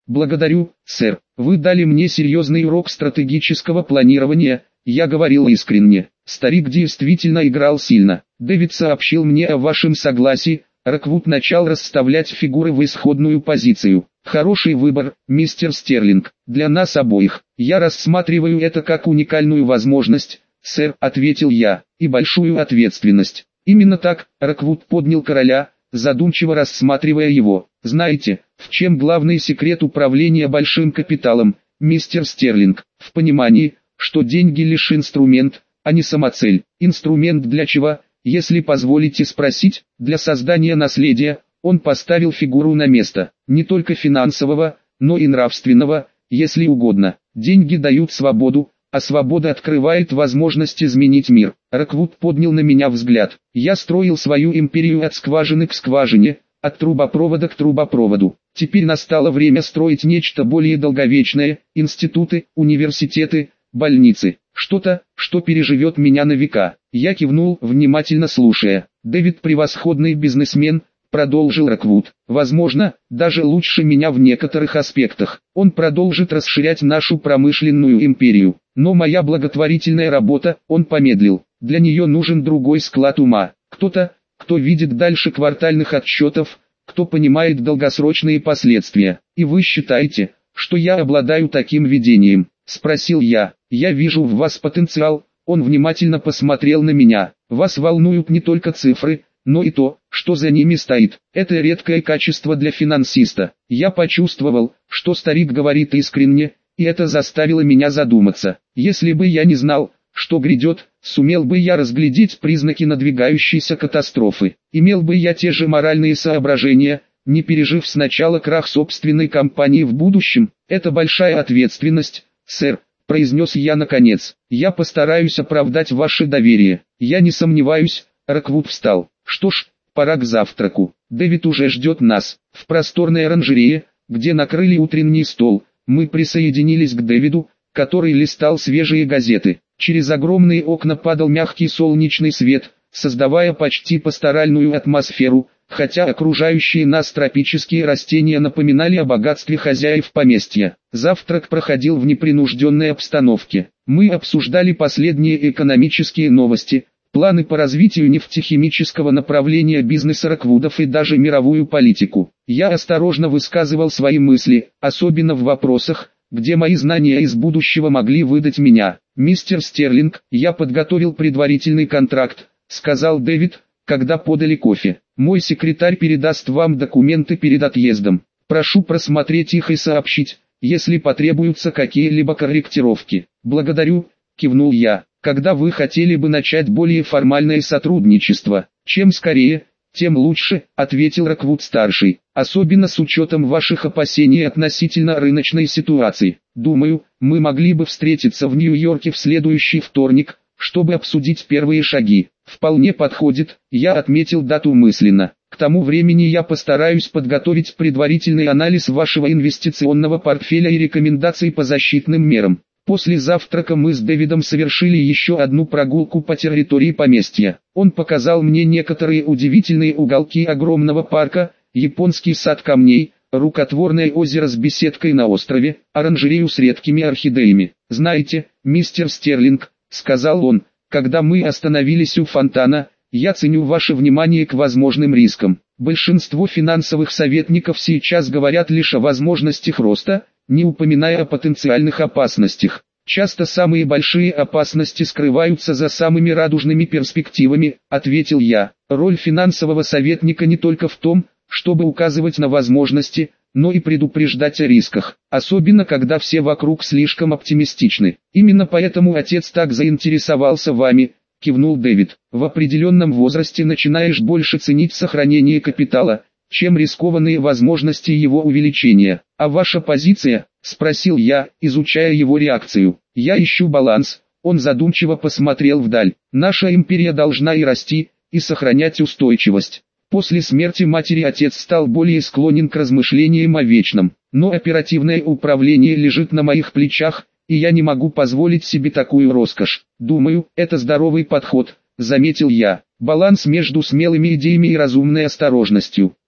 Благодарю, сэр. Вы дали мне серьезный урок стратегического планирования. Я говорил искренне. Старик действительно играл сильно. Дэвид сообщил мне о вашем согласии. Роквуд начал расставлять фигуры в исходную позицию. Хороший выбор, мистер Стерлинг, для нас обоих. Я рассматриваю это как уникальную возможность, сэр, ответил я, и большую ответственность. Именно так, Роквуд поднял короля, задумчиво рассматривая его. Знаете, в чем главный секрет управления большим капиталом, мистер Стерлинг? В понимании, что деньги лишь инструмент, а не самоцель. Инструмент для чего? Если позволите спросить, для создания наследия. Он поставил фигуру на место, не только финансового, но и нравственного, если угодно. Деньги дают свободу, а свобода открывает возможность изменить мир. Роквуд поднял на меня взгляд. Я строил свою империю от скважины к скважине, от трубопровода к трубопроводу. Теперь настало время строить нечто более долговечное, институты, университеты, больницы. Что-то, что переживет меня на века. Я кивнул, внимательно слушая. Дэвид превосходный бизнесмен, продолжил Роквуд. Возможно, даже лучше меня в некоторых аспектах. Он продолжит расширять нашу промышленную империю. Но моя благотворительная работа, он помедлил. Для нее нужен другой склад ума. Кто-то, кто видит дальше квартальных отчетов, кто понимает долгосрочные последствия. И вы считаете, что я обладаю таким видением? Спросил я. Я вижу в вас потенциал. Он внимательно посмотрел на меня. Вас волнуют не только цифры, но и то, что за ними стоит. Это редкое качество для финансиста. Я почувствовал, что старик говорит искренне, и это заставило меня задуматься. Если бы я не знал, что грядет, сумел бы я разглядеть признаки надвигающейся катастрофы. Имел бы я те же моральные соображения, не пережив сначала крах собственной компании в будущем. Это большая ответственность, сэр, произнес я наконец. Я постараюсь оправдать ваше доверие. Я не сомневаюсь. Роквуд встал. Что ж, пора к завтраку. Дэвид уже ждет нас. В просторной оранжерее, где накрыли утренний стол, мы присоединились к Дэвиду, который листал свежие газеты. Через огромные окна падал мягкий солнечный свет, создавая почти пасторальную атмосферу, хотя окружающие нас тропические растения напоминали о богатстве хозяев поместья. Завтрак проходил в непринужденной обстановке. Мы обсуждали последние экономические новости, планы по развитию нефтехимического направления бизнеса Роквудов и даже мировую политику. Я осторожно высказывал свои мысли, особенно в вопросах, где мои знания из будущего могли выдать меня. «Мистер Стерлинг, я подготовил предварительный контракт», — сказал Дэвид, когда подали кофе. «Мой секретарь передаст вам документы перед отъездом. Прошу просмотреть их и сообщить, если потребуются какие-либо корректировки». «Благодарю», — кивнул я. «Когда вы хотели бы начать более формальное сотрудничество?» «Чем скорее, тем лучше», — ответил Роквуд-старший. «Особенно с учетом ваших опасений относительно рыночной ситуации. Думаю, мы могли бы встретиться в Нью-Йорке в следующий вторник, чтобы обсудить первые шаги». «Вполне подходит», — я отметил дату мысленно. «К тому времени я постараюсь подготовить предварительный анализ вашего инвестиционного портфеля и рекомендаций по защитным мерам». После завтрака мы с Дэвидом совершили еще одну прогулку по территории поместья. Он показал мне некоторые удивительные уголки огромного парка, японский сад камней, рукотворное озеро с беседкой на острове, оранжерею с редкими орхидеями. «Знаете, мистер Стерлинг», — сказал он, когда мы остановились у фонтана, — «я ценю ваше внимание к возможным рискам. Большинство финансовых советников сейчас говорят лишь о возможностях роста, не упоминая о потенциальных опасностях. Часто самые большие опасности скрываются за самыми радужными перспективами», — ответил я. «Роль финансового советника не только в том, чтобы указывать на возможности, но и предупреждать о рисках, особенно когда все вокруг слишком оптимистичны. Именно поэтому отец так заинтересовался вами», — кивнул Дэвид. «В определенном возрасте начинаешь больше ценить сохранение капитала, чем рискованные возможности его увеличения. А ваша позиция?» — спросил я, изучая его реакцию. «Я ищу баланс». Он задумчиво посмотрел вдаль. «Наша империя должна и расти, и сохранять устойчивость. После смерти матери отец стал более склонен к размышлениям о вечном. Но оперативное управление лежит на моих плечах, и я не могу позволить себе такую роскошь. Думаю, это здоровый подход», — заметил я. «Баланс между смелыми идеями и разумной осторожностью».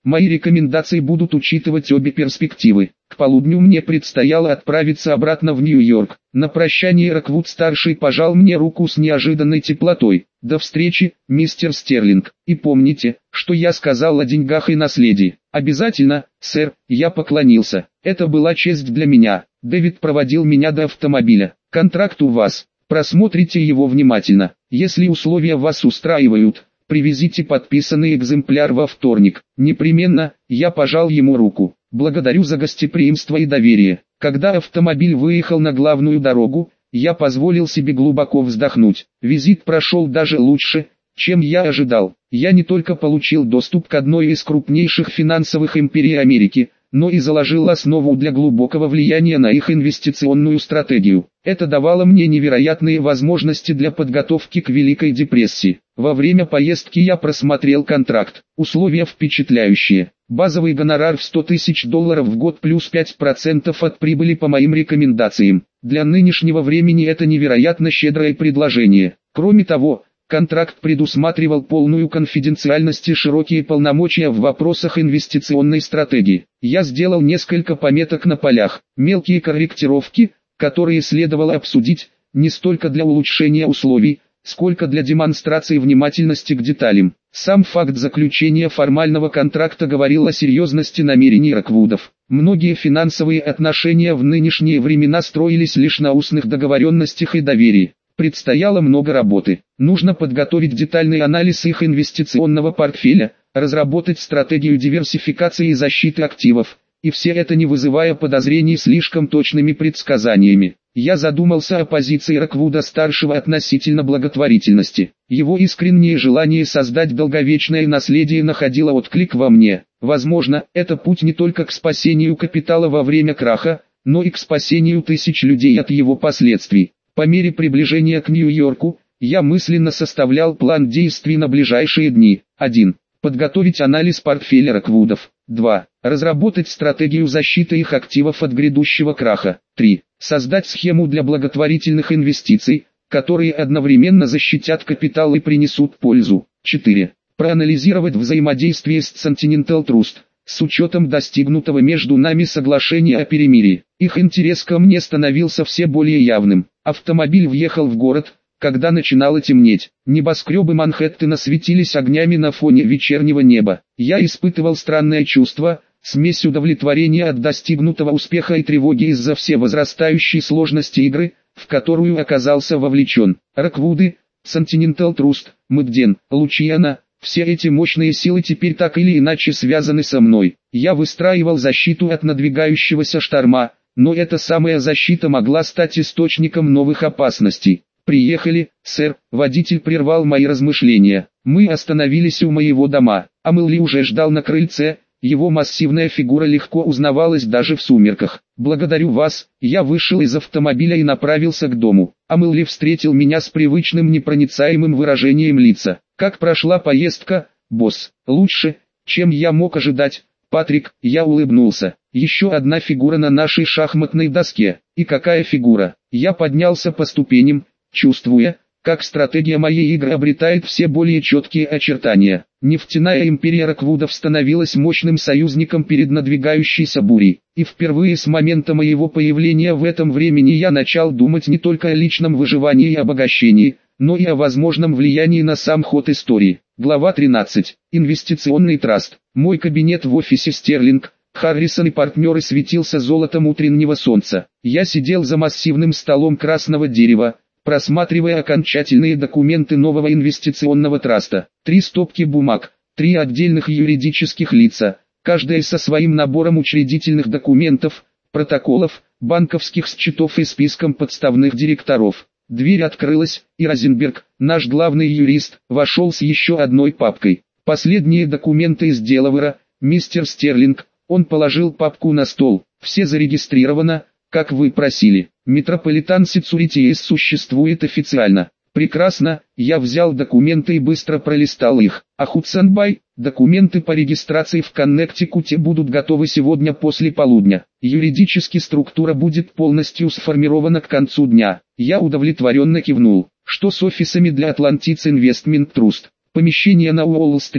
Мои рекомендации будут учитывать обе перспективы. К полудню мне предстояло отправиться обратно в Нью-Йорк. На прощание Роквуд-старший пожал мне руку с неожиданной теплотой. До встречи, мистер Стерлинг. И помните, что я сказал о деньгах и наследии. Обязательно, сэр, я поклонился. Это была честь для меня. Дэвид проводил меня до автомобиля. Контракт у вас. Просмотрите его внимательно. Если условия вас устраивают, привезите подписанный экземпляр во вторник. Непременно. Я пожал ему руку. Благодарю за гостеприимство и доверие. Когда автомобиль выехал на главную дорогу, я позволил себе глубоко вздохнуть. Визит прошел даже лучше, чем я ожидал. Я не только получил доступ к одной из крупнейших финансовых империй Америки, но и заложил основу для глубокого влияния на их инвестиционную стратегию. Это давало мне невероятные возможности для подготовки к Великой депрессии. Во время поездки я просмотрел контракт. Условия впечатляющие. Базовый гонорар в $100 000 в год плюс 5% от прибыли по моим рекомендациям. Для нынешнего времени это невероятно щедрое предложение. Кроме того, контракт предусматривал полную конфиденциальность и широкие полномочия в вопросах инвестиционной стратегии. Я сделал несколько пометок на полях, мелкие корректировки, которые следовало обсудить, не столько для улучшения условий, сколько для демонстрации внимательности к деталям. Сам факт заключения формального контракта говорил о серьезности намерений Роквудов. Многие финансовые отношения в нынешние времена строились лишь на устных договоренностях и доверии. Предстояло много работы. Нужно подготовить детальный анализ их инвестиционного портфеля, разработать стратегию диверсификации и защиты активов, и все это не вызывая подозрений слишком точными предсказаниями. Я задумался о позиции Роквуда-старшего относительно благотворительности. Его искреннее желание создать долговечное наследие находило отклик во мне. Возможно, это путь не только к спасению капитала во время краха, но и к спасению тысяч людей от его последствий. По мере приближения к Нью-Йорку, я мысленно составлял план действий на ближайшие дни. 1. Подготовить анализ портфеля Роквудов. 2. Разработать стратегию защиты их активов от грядущего краха. 3. Создать схему для благотворительных инвестиций, которые одновременно защитят капитал и принесут пользу. 4. Проанализировать взаимодействие с Continental Trust, с учетом достигнутого между нами соглашения о перемирии. Их интерес ко мне становился все более явным. Автомобиль въехал в город, когда начинало темнеть. Небоскребы Манхэттена светились огнями на фоне вечернего неба. Я испытывал странное чувство, смесь удовлетворения от достигнутого успеха и тревоги из-за всевозрастающей сложности игры, в которую оказался вовлечен. Роквуды, Continental Trust, Мэдден, Лучиана, все эти мощные силы теперь так или иначе связаны со мной. Я выстраивал защиту от надвигающегося шторма, но эта самая защита могла стать источником новых опасностей. «Приехали, сэр», — водитель прервал мои размышления. Мы остановились у моего дома, а Мэлли уже ждал на крыльце, его массивная фигура легко узнавалась даже в сумерках. «Благодарю вас», я вышел из автомобиля и направился к дому. А Мэлли встретил меня с привычным непроницаемым выражением лица. «Как прошла поездка, босс?» «Лучше, чем я мог ожидать, Патрик», я улыбнулся. «Еще одна фигура на нашей шахматной доске». «И какая фигура?» Я поднялся по ступеням, чувствуя, как стратегия моей игры обретает все более четкие очертания. Нефтяная империя Роквудов становилась мощным союзником перед надвигающейся бурей. И впервые с момента моего появления в этом времени я начал думать не только о личном выживании и обогащении, но и о возможном влиянии на сам ход истории. Глава 13. Инвестиционный траст. Мой кабинет в офисе Стерлинг, Харрисон и партнеры светился золотом утреннего солнца. Я сидел за массивным столом красного дерева, просматривая окончательные документы нового инвестиционного траста. 3 стопки бумаг, 3 отдельных юридических лица, каждая со своим набором учредительных документов, протоколов, банковских счетов и списком подставных директоров. Дверь открылась, и Розенберг, наш главный юрист, вошел с еще одной папкой. «Последние документы из Делавера, мистер Стерлинг». Он положил папку на стол. «Все зарегистрировано, как вы просили. Метрополитан Securities существует официально». «Прекрасно», я взял документы и быстро пролистал их. «А Худсон-Бай, документы по регистрации в Коннектикуте будут готовы сегодня после полудня. Юридически структура будет полностью сформирована к концу дня». Я удовлетворенно кивнул. «Что с офисами для Atlantic Investment Trust?» «Помещение на Уолл-стрит,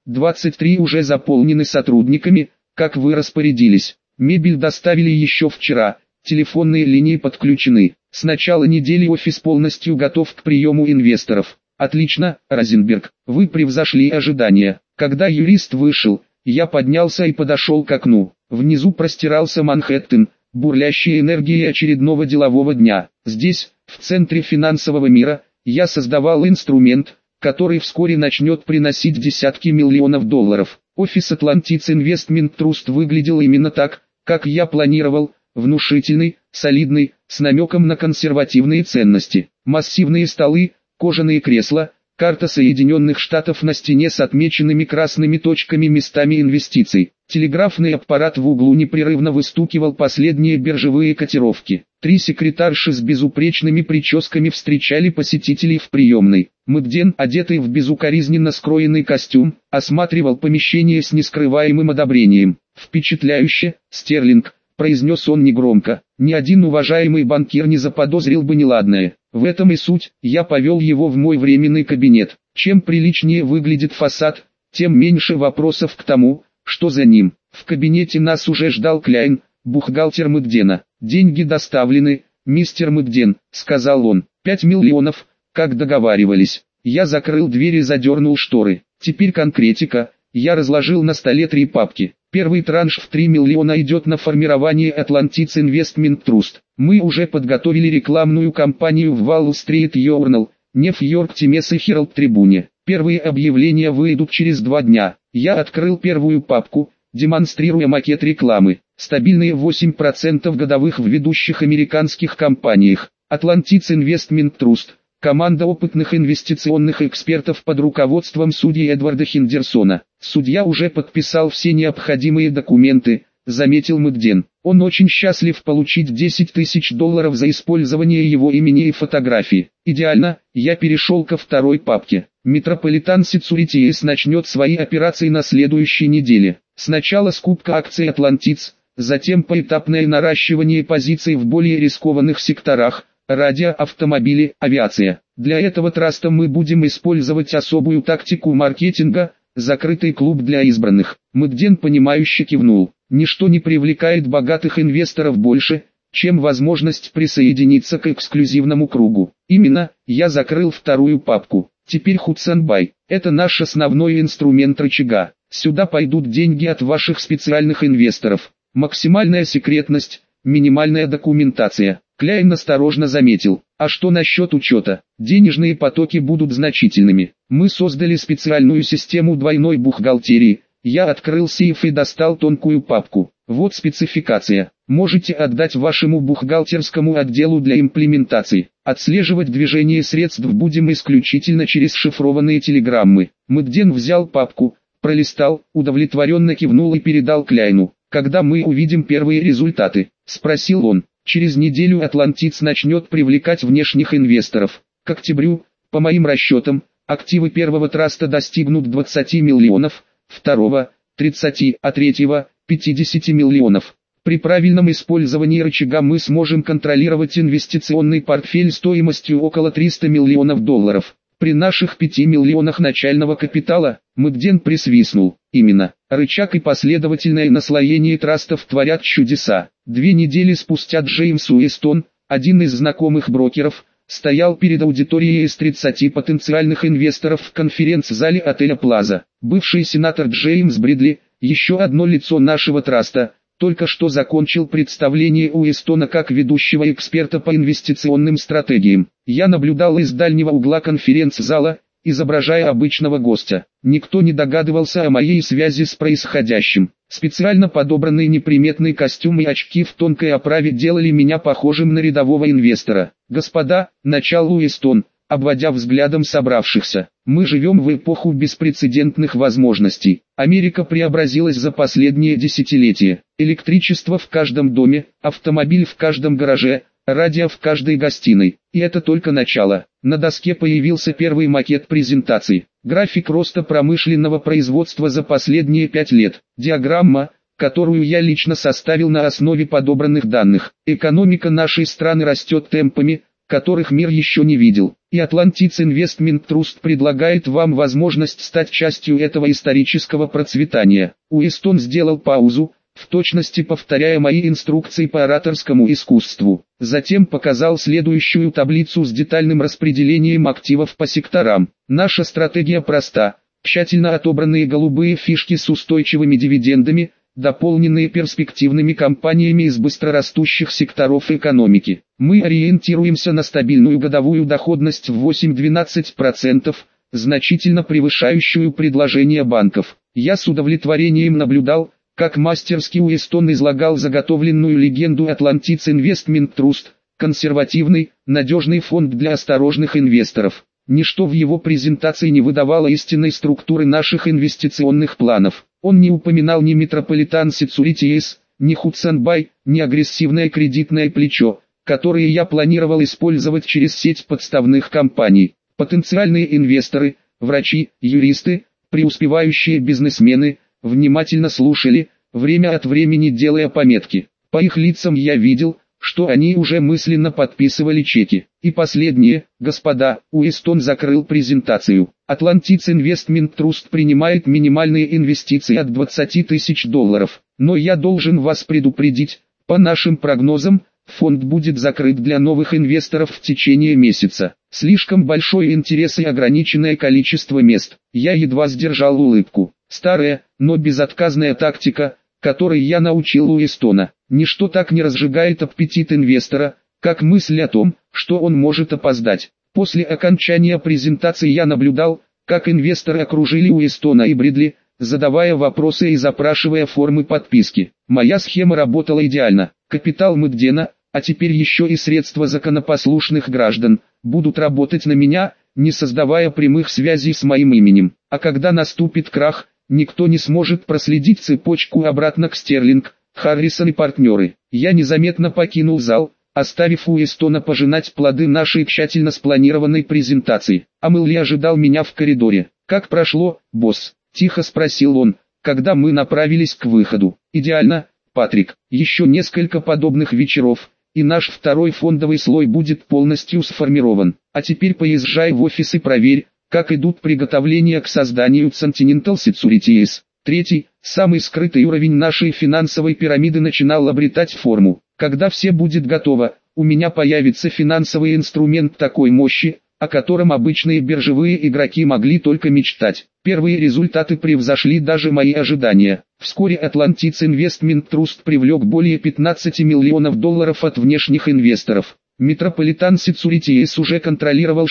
23 уже заполнены сотрудниками, как вы распорядились. Мебель доставили еще вчера, телефонные линии подключены. С начала недели офис полностью готов к приему инвесторов. Отлично, Розенберг, вы превзошли ожидания. Когда юрист вышел, я поднялся и подошел к окну. Внизу простирался Манхэттен, бурлящая энергией очередного делового дня. Здесь, в центре финансового мира, я создавал инструмент, который вскоре начнет приносить десятки миллионов долларов. Офис Atlantis Investment Trust выглядел именно так, как я планировал, внушительный, солидный, с намеком на консервативные ценности. Массивные столы, кожаные кресла, карта Соединенных Штатов на стене с отмеченными красными точками местами инвестиций. Телеграфный аппарат в углу непрерывно выстукивал последние биржевые котировки. 3 секретарши с безупречными прическами встречали посетителей в приемной. Мэгден, одетый в безукоризненно скроенный костюм, осматривал помещение с нескрываемым одобрением. «Впечатляюще, Стерлинг», — произнес он негромко. «Ни один уважаемый банкир не заподозрил бы неладное. В этом и суть». Я повел его в мой временный кабинет. Чем приличнее выглядит фасад, тем меньше вопросов к тому, что за ним. В кабинете нас уже ждал Кляйн, бухгалтер Мэгдена. «Деньги доставлены, мистер Мэгден», — сказал он. 5 миллионов, как договаривались. Я закрыл дверь и задернул шторы. Теперь конкретика. Я разложил на столе 3 папки. Первый транш в 3 миллиона идет на формирование Atlantis Investment Trust. Мы уже подготовили рекламную кампанию в Wall Street Journal, Нью-Йорк Таймс и Herald Tribune. Первые объявления выйдут через 2 дня. Я открыл первую папку, демонстрируя макет рекламы. Стабильные 8% годовых в ведущих американских компаниях. Atlantis Investment Trust. Команда опытных инвестиционных экспертов под руководством судьи Эдварда Хендерсона. Судья уже подписал все необходимые документы, заметил Мэгден. Он очень счастлив получить 10 тысяч долларов за использование его имени и фотографии. Идеально, я перешел ко второй папке. Metropolitan Securities начнет свои операции на следующей неделе. Сначала скупка акций Atlantis, затем поэтапное наращивание позиций в более рискованных секторах, радио, автомобили, авиация. Для этого траста мы будем использовать особую тактику маркетинга, закрытый клуб для избранных. Мэгден понимающе кивнул. Ничто не привлекает богатых инвесторов больше, чем возможность присоединиться к эксклюзивному кругу. Именно, я закрыл вторую папку. Теперь Hudson Bay. Это наш основной инструмент рычага. Сюда пойдут деньги от ваших специальных инвесторов. Максимальная секретность, минимальная документация. Кляйн осторожно заметил. А что насчет учета? Денежные потоки будут значительными. Мы создали специальную систему двойной бухгалтерии. Я открыл сейф и достал тонкую папку. Вот спецификация. Можете отдать вашему бухгалтерскому отделу для имплементации. Отслеживать движение средств будем исключительно через шифрованные телеграммы. Мэгден взял папку, пролистал, удовлетворенно кивнул и передал Кляйну. «Когда мы увидим первые результаты?» – спросил он. «Через неделю Atlantis начнет привлекать внешних инвесторов. К октябрю, по моим расчетам, активы первого траста достигнут 20 миллионов, второго – 30, а третьего – 50 миллионов. При правильном использовании рычага мы сможем контролировать инвестиционный портфель стоимостью около 300 миллионов долларов. При наших 5 миллионах начального капитала», Мэгден присвистнул. «Именно, рычаг и последовательное наслоение трастов творят чудеса». 2 недели спустя Джеймс Уэстон, один из знакомых брокеров, стоял перед аудиторией из 30 потенциальных инвесторов в конференц-зале отеля Плаза. Бывший сенатор Джеймс Бридли, еще одно лицо нашего траста, только что закончил представление Уэстона как ведущего эксперта по инвестиционным стратегиям. Я наблюдал из дальнего угла конференц-зала, изображая обычного гостя. Никто не догадывался о моей связи с происходящим. Специально подобранный неприметный костюм и очки в тонкой оправе делали меня похожим на рядового инвестора. «Господа», — начал Уэстон, обводя взглядом собравшихся, — «мы живем в эпоху беспрецедентных возможностей. Америка преобразилась за последние десятилетия. Электричество в каждом доме, автомобиль в каждом гараже, радио в каждой гостиной. И это только начало». На доске появился первый макет презентации. График роста промышленного производства за последние 5 лет. Диаграмма, которую я лично составил на основе подобранных данных. Экономика нашей страны растет темпами, которых мир еще не видел. и Atlantis Investment Trust предлагает вам возможность стать частью этого исторического процветания. Уэстон сделал паузу, в точности повторяя мои инструкции по ораторскому искусству. Затем показал следующую таблицу с детальным распределением активов по секторам. Наша стратегия проста: тщательно отобранные голубые фишки с устойчивыми дивидендами, дополненные перспективными компаниями из быстрорастущих секторов экономики. Мы ориентируемся на стабильную годовую доходность в 8-12%, значительно превышающую предложения банков. Я с удовлетворением наблюдал, как мастерски Уэстон излагал заготовленную легенду Atlantis Investment Trust, консервативный, надежный фонд для осторожных инвесторов. Ничто в его презентации не выдавало истинной структуры наших инвестиционных планов. Он не упоминал ни Metropolitan Securities, ни Hudson Bay, ни агрессивное кредитное плечо, которые я планировал использовать через сеть подставных компаний. Потенциальные инвесторы, врачи, юристы, преуспевающие бизнесмены, внимательно слушали, время от времени делая пометки. По их лицам я видел, что они уже мысленно подписывали чеки. И последнее, господа, Уэстон закрыл презентацию. Atlantis Investment Trust принимает минимальные инвестиции от $20 тысяч. Но я должен вас предупредить, по нашим прогнозам, фонд будет закрыт для новых инвесторов в течение месяца. Слишком большой интерес и ограниченное количество мест. Я едва сдержал улыбку. Старая, но безотказная тактика, которой я научил Уэстона. Ничто так не разжигает аппетит инвестора, как мысль о том, что он может опоздать. После окончания презентации я наблюдал, как инвесторы окружили Уэстона и Бридли, задавая вопросы и запрашивая формы подписки. Моя схема работала идеально. Капитал Мэгдена, а теперь еще и средства законопослушных граждан, будут работать на меня, не создавая прямых связей с моим именем. А когда наступит крах, никто не сможет проследить цепочку обратно к Стерлинг, Харрисон и партнеры. Я незаметно покинул зал, оставив Уэстона пожинать плоды нашей тщательно спланированной презентации. А Мэлли ожидал меня в коридоре. «Как прошло, босс?» – тихо спросил он, когда мы направились к выходу. «Идеально, Патрик. Еще несколько подобных вечеров, и наш второй фондовый слой будет полностью сформирован. А теперь поезжай в офис и проверь, как идут приготовления к созданию Continental Securities». Третий, самый скрытый уровень нашей финансовой пирамиды начинал обретать форму. Когда все будет готово, у меня появится финансовый инструмент такой мощи, о котором обычные биржевые игроки могли только мечтать. Первые результаты превзошли даже мои ожидания. Вскоре Atlantis Investment Trust привлек более $15 миллионов от внешних инвесторов. Metropolitan Securities уже контролировал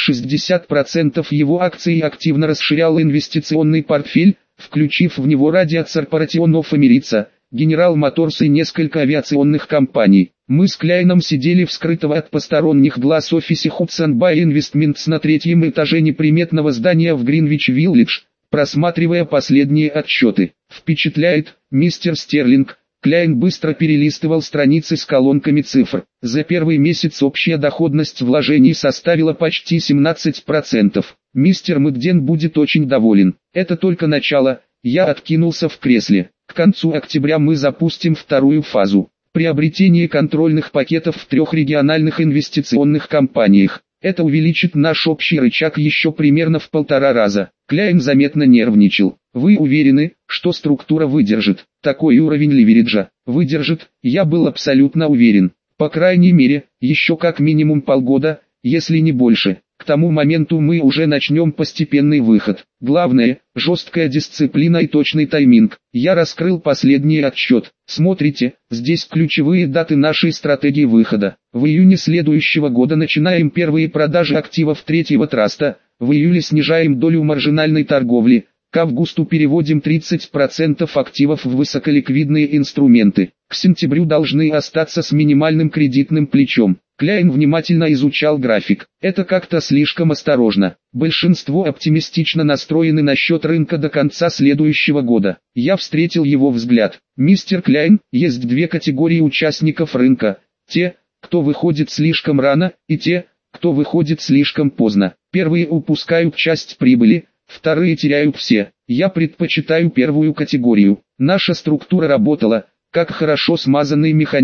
60% его акций и активно расширял инвестиционный портфель, включив в него Radiat Corporation of America, General Motors и несколько авиационных компаний. Мы с Кляйном сидели в скрытого от посторонних глаз офисе Hudson Bay Investments на третьем этаже неприметного здания в Гринвич-Виллидж, просматривая последние отчеты. «Впечатляет, мистер Стерлинг». Кляйн быстро перелистывал страницы с колонками цифр. За первый месяц общая доходность вложений составила почти 17%. Мистер Мэгден будет очень доволен. Это только начало. Я откинулся в кресле. К концу октября мы запустим вторую фазу. Приобретение контрольных пакетов в 3 региональных инвестиционных компаниях. Это увеличит наш общий рычаг еще примерно в 1,5 раза. Кляйн заметно нервничал. Вы уверены, что структура выдержит? Такой уровень ливериджа выдержит? Я был абсолютно уверен. По крайней мере, еще как минимум полгода, если не больше. К тому моменту мы уже начнем постепенный выход. Главное, жесткая дисциплина и точный тайминг. Я раскрыл последний отчет. Смотрите, здесь ключевые даты нашей стратегии выхода. В июне следующего года начинаем первые продажи активов третьего траста. В июле снижаем долю маржинальной торговли. К августу переводим 30% активов в высоколиквидные инструменты. К сентябрю должны остаться с минимальным кредитным плечом. Кляйн внимательно изучал график. Это как-то слишком осторожно. Большинство оптимистично настроены насчет рынка до конца следующего года. Я встретил его взгляд. Мистер Кляйн, есть 2 категории участников рынка. Те, кто выходит слишком рано, и те, кто выходит слишком поздно. Первые упускают часть прибыли, вторые теряют все. Я предпочитаю первую категорию. Наша структура работала, как хорошо смазанный механизм.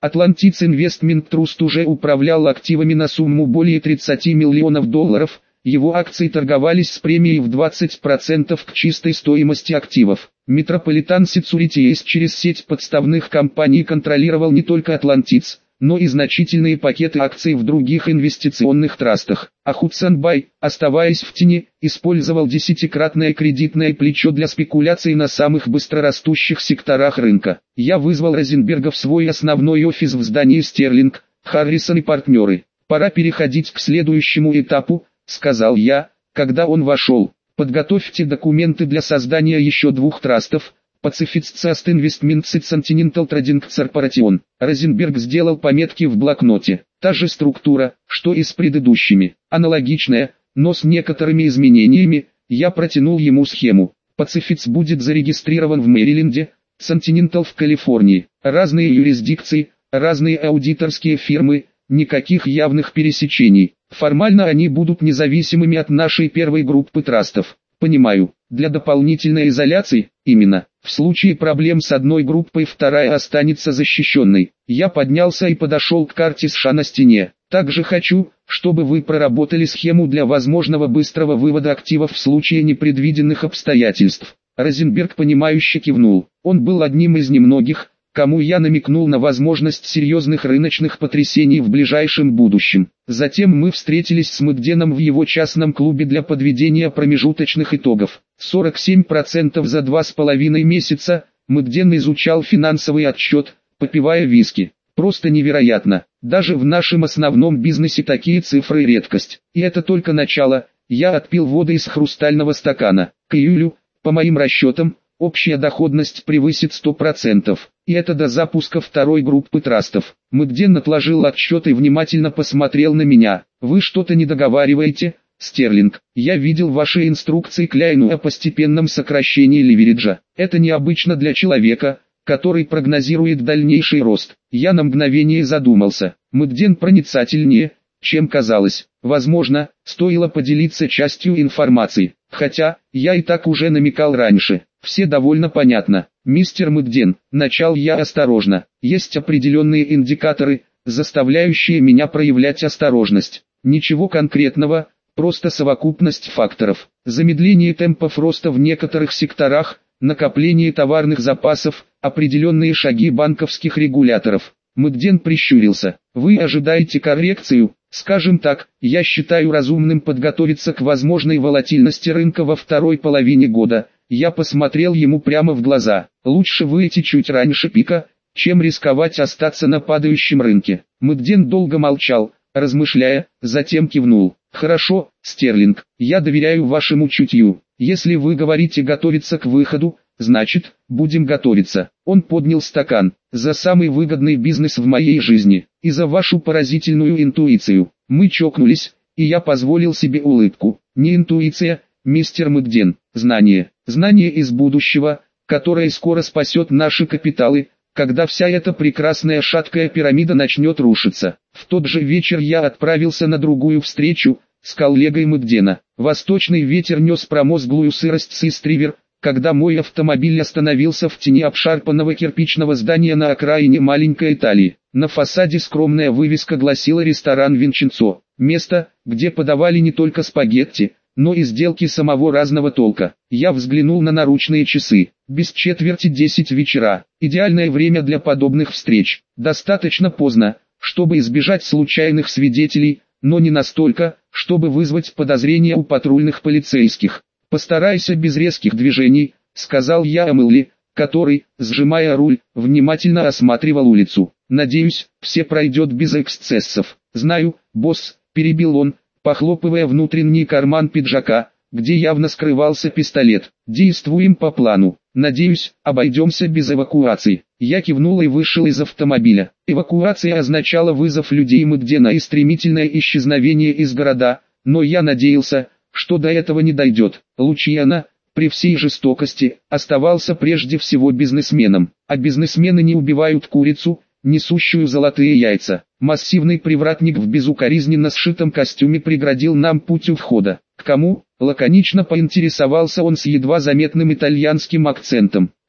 Atlantis Investment Trust уже управлял активами на сумму более 30 миллионов долларов, его акции торговались с премией в 20% к чистой стоимости активов. Metropolitan Securities через сеть подставных компаний контролировал не только Atlantis, но и значительные пакеты акций в других инвестиционных трастах. А Hudson Bay, оставаясь в тени, использовал десятикратное кредитное плечо для спекуляций на самых быстрорастущих секторах рынка. Я вызвал Розенберга в свой основной офис в здании Стерлинг, Харрисон и партнеры. «Пора переходить к следующему этапу», — сказал я, когда он вошел. «Подготовьте документы для создания еще 2 трастов, Pacific Trust Investments и Continental Trading Corporation». Розенберг сделал пометки в блокноте. Та же структура, что и с предыдущими. Аналогичная, но с некоторыми изменениями. Я протянул ему схему. Pacific будет зарегистрирован в Мэриленде, Continental в Калифорнии. Разные юрисдикции, разные аудиторские фирмы, никаких явных пересечений. Формально они будут независимыми от нашей первой группы трастов. Понимаю, для дополнительной изоляции, именно, в случае проблем с одной группой вторая останется защищенной. Я поднялся и подошел к карте США на стене. Также хочу, чтобы вы проработали схему для возможного быстрого вывода активов в случае непредвиденных обстоятельств. Розенберг понимающе кивнул. Он был одним из немногих, кому я намекнул на возможность серьезных рыночных потрясений в ближайшем будущем. Затем мы встретились с Мэгденом в его частном клубе для подведения промежуточных итогов. 47% за 2,5 месяца. Мэгден изучал финансовый отчет, попивая виски. Просто невероятно. Даже в нашем основном бизнесе такие цифры редкость. И это только начало. Я отпил воды из хрустального стакана. К июлю, по моим расчетам, общая доходность превысит 100%. И это до запуска второй группы трастов. Мэгден отложил отчет и внимательно посмотрел на меня. «Вы что-то не договариваете, Стерлинг? Я видел ваши инструкции Кляйну о постепенном сокращении ливериджа. Это необычно для человека, который прогнозирует дальнейший рост». Я на мгновение задумался. Мэгден проницательнее, чем казалось. Возможно, стоило поделиться частью информации. Хотя, я и так уже намекал раньше. Все довольно понятно. «Мистер Мэгден», — начал я осторожно, — «есть определенные индикаторы, заставляющие меня проявлять осторожность. Ничего конкретного, просто совокупность факторов. Замедление темпов роста в некоторых секторах, накопление товарных запасов, определенные шаги банковских регуляторов». Мэгден прищурился. «Вы ожидаете коррекцию? Скажем так, я считаю разумным подготовиться к возможной волатильности рынка во второй половине года». Я посмотрел ему прямо в глаза. «Лучше выйти чуть раньше пика, чем рисковать остаться на падающем рынке». Мэгден долго молчал, размышляя, затем кивнул. «Хорошо, Стерлинг, я доверяю вашему чутью. Если вы говорите готовиться к выходу, значит, будем готовиться». Он поднял стакан. «За самый выгодный бизнес в моей жизни, и за вашу поразительную интуицию». Мы чокнулись, и я позволил себе улыбку. «Не интуиция, мистер Мэгден, знание. Знание из будущего, которое скоро спасет наши капиталы, когда вся эта прекрасная шаткая пирамида начнет рушиться». В тот же вечер я отправился на другую встречу, с коллегой Мэгдена. Восточный ветер нес промозглую сырость с Ист-Ривер, когда мой автомобиль остановился в тени обшарпанного кирпичного здания на окраине маленькой Италии. На фасаде скромная вывеска гласила «Ресторан Винченцо». Место, где подавали не только спагетти, но и сделки самого разного толка. Я взглянул на наручные часы. Без четверти 10 вечера. Идеальное время для подобных встреч. Достаточно поздно, чтобы избежать случайных свидетелей, но не настолько, чтобы вызвать подозрения у патрульных полицейских. «Постарайся без резких движений», — сказал я Эмили, который, сжимая руль, внимательно осматривал улицу. «Надеюсь, все пройдет без эксцессов». «Знаю, босс», — перебил он, похлопывая внутренний карман пиджака, где явно скрывался пистолет. «Действуем по плану. Надеюсь, обойдемся без эвакуации». Я кивнул и вышел из автомобиля. Эвакуация означала вызов людей Мэгдена и стремительное исчезновение из города, но я надеялся, что до этого не дойдет. Лучиано, при всей жестокости, оставался прежде всего бизнесменом, а бизнесмены не убивают курицу, несущую золотые яйца. Массивный привратник в безукоризненно сшитом костюме преградил нам путь у входа. «К кому?» — лаконично поинтересовался он с едва заметным итальянским акцентом.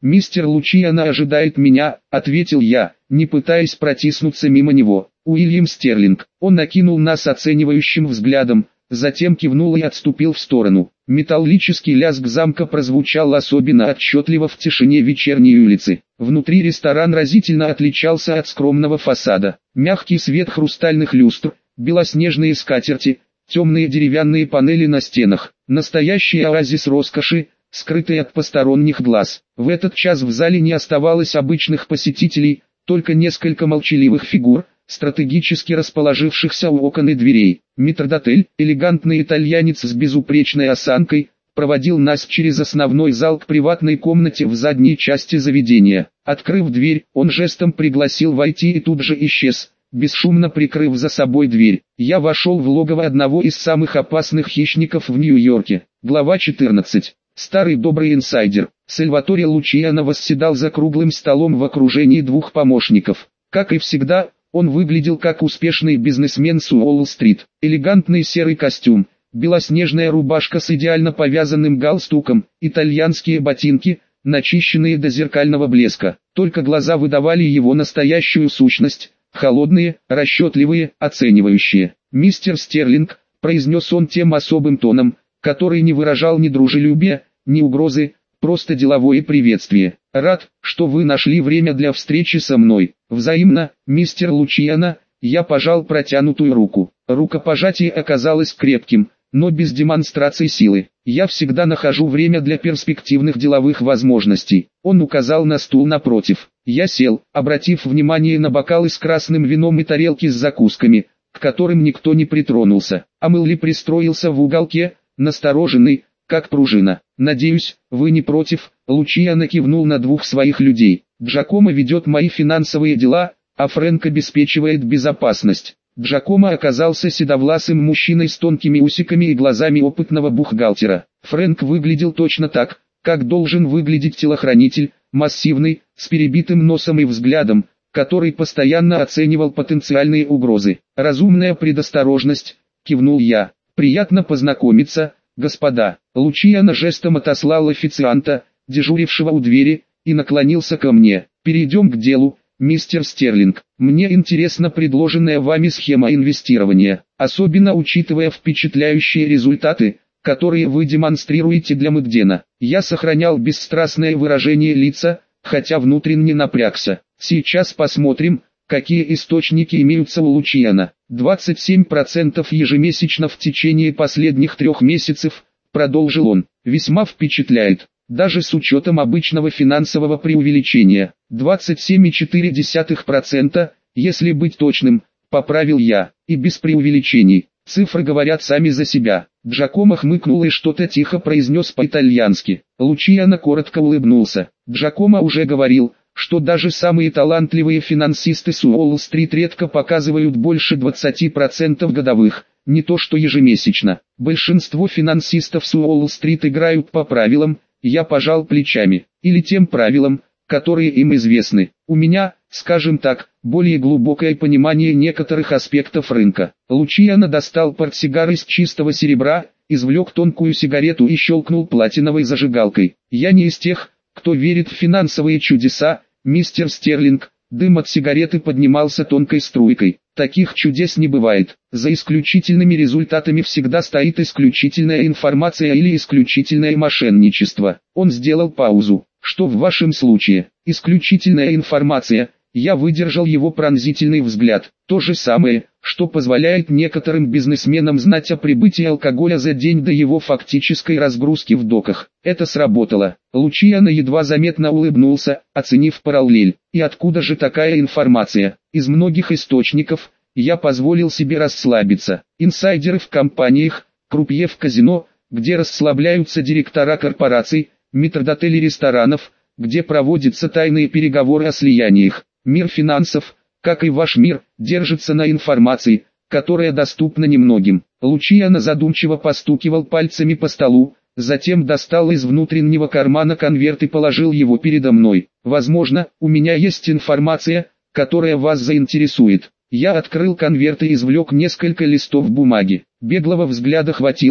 «Мистер Лучиано ожидает меня», — ответил я, не пытаясь протиснуться мимо него. «Уильям Стерлинг». Он накинул нас оценивающим взглядом, затем кивнул и отступил в сторону. Металлический лязг замка прозвучал особенно отчетливо в тишине вечерней улицы. Внутри ресторан разительно отличался от скромного фасада. Мягкий свет хрустальных люстр, белоснежные скатерти, темные деревянные панели на стенах. Настоящий оазис роскоши, скрытый от посторонних глаз. В этот час в зале не оставалось обычных посетителей, только несколько молчаливых фигур, стратегически расположившихся у окон и дверей. Метрдотель, элегантный итальянец с безупречной осанкой, проводил нас через основной зал к приватной комнате в задней части заведения. Открыв дверь, он жестом пригласил войти и тут же исчез, бесшумно прикрыв за собой дверь. Я вошел в логово одного из самых опасных хищников в Нью-Йорке. Глава 14. Старый добрый инсайдер. Сальваторе Лучиано восседал за круглым столом в окружении двух помощников. Как и всегда, он выглядел как успешный бизнесмен с Уолл-стрит. Элегантный серый костюм, белоснежная рубашка с идеально повязанным галстуком, итальянские ботинки, начищенные до зеркального блеска. Только глаза выдавали его настоящую сущность, холодные, расчетливые, оценивающие. «Мистер Стерлинг», — произнес он тем особым тоном, который не выражал ни дружелюбия, ни угрозы, просто деловое приветствие. «Рад, что вы нашли время для встречи со мной. Взаимно, мистер Лучиано». Я пожал протянутую руку. Рукопожатие оказалось крепким, но без демонстрации силы. «Я всегда нахожу время для перспективных деловых возможностей». Он указал на стул напротив. Я сел, обратив внимание на бокалы с красным вином и тарелки с закусками, к которым никто не притронулся. А Мэлли пристроился в уголке, настороженный, как пружина. «Надеюсь, вы не против?» Лучиано кивнул на двух своих людей. «Джакомо ведет мои финансовые дела, а Фрэнк обеспечивает безопасность». Джакомо оказался седовласым мужчиной с тонкими усиками и глазами опытного бухгалтера. Фрэнк выглядел точно так, как должен выглядеть телохранитель, массивный, с перебитым носом и взглядом, который постоянно оценивал потенциальные угрозы. «Разумная предосторожность», — кивнул я. «Приятно познакомиться, господа». Лучиано жестом отослал официанта, дежурившего у двери, и наклонился ко мне. «Перейдем к делу, мистер Стерлинг. Мне интересна предложенная вами схема инвестирования, особенно учитывая впечатляющие результаты, которые вы демонстрируете для Мэгдена». Я сохранял бесстрастное выражение лица, хотя внутренне напрягся. «Сейчас посмотрим, какие источники имеются у Лучиано». 27% ежемесячно в течение последних 3 месяцев, продолжил он, весьма впечатляет, даже с учетом обычного финансового преувеличения. 27,4%, если быть точным, поправил я, и без преувеличений. Цифры говорят сами за себя. Джакомо хмыкнул и что-то тихо произнес по-итальянски. Лучиано коротко улыбнулся. Джакомо уже говорил, что даже самые талантливые финансисты с Уолл-стрит редко показывают больше 20% годовых, не то что ежемесячно. Большинство финансистов с Уолл-стрит играют по правилам, я пожал плечами, или тем правилам, которые им известны. У меня, скажем так, более глубокое понимание некоторых аспектов рынка. Лучиано достал портсигар из чистого серебра, извлек тонкую сигарету и щелкнул платиновой зажигалкой. Я не из тех, кто верит в финансовые чудеса, мистер Стерлинг. Дым от сигареты поднимался тонкой струйкой. Таких чудес не бывает. За исключительными результатами всегда стоит исключительная информация или исключительное мошенничество. Он сделал паузу. Что в вашем случае? Исключительная информация. Я выдержал его пронзительный взгляд. То же самое, что позволяет некоторым бизнесменам знать о прибытии алкоголя за день до его фактической разгрузки в доках. Это сработало. Лучиано едва заметно улыбнулся, оценив параллель. И откуда же такая информация? Из многих источников. Я позволил себе расслабиться. Инсайдеры в компаниях, крупье в казино, где расслабляются директора корпораций, метрдотели ресторанов, где проводятся тайные переговоры о слияниях. Мир финансов, как и ваш мир, держится на информации, которая доступна немногим. Лучиано задумчиво постукивал пальцами по столу, затем достал из внутреннего кармана конверт и положил его передо мной. Возможно, у меня есть информация, которая вас заинтересует. Я открыл конверт и извлек несколько листов бумаги. Беглого взгляда хватило,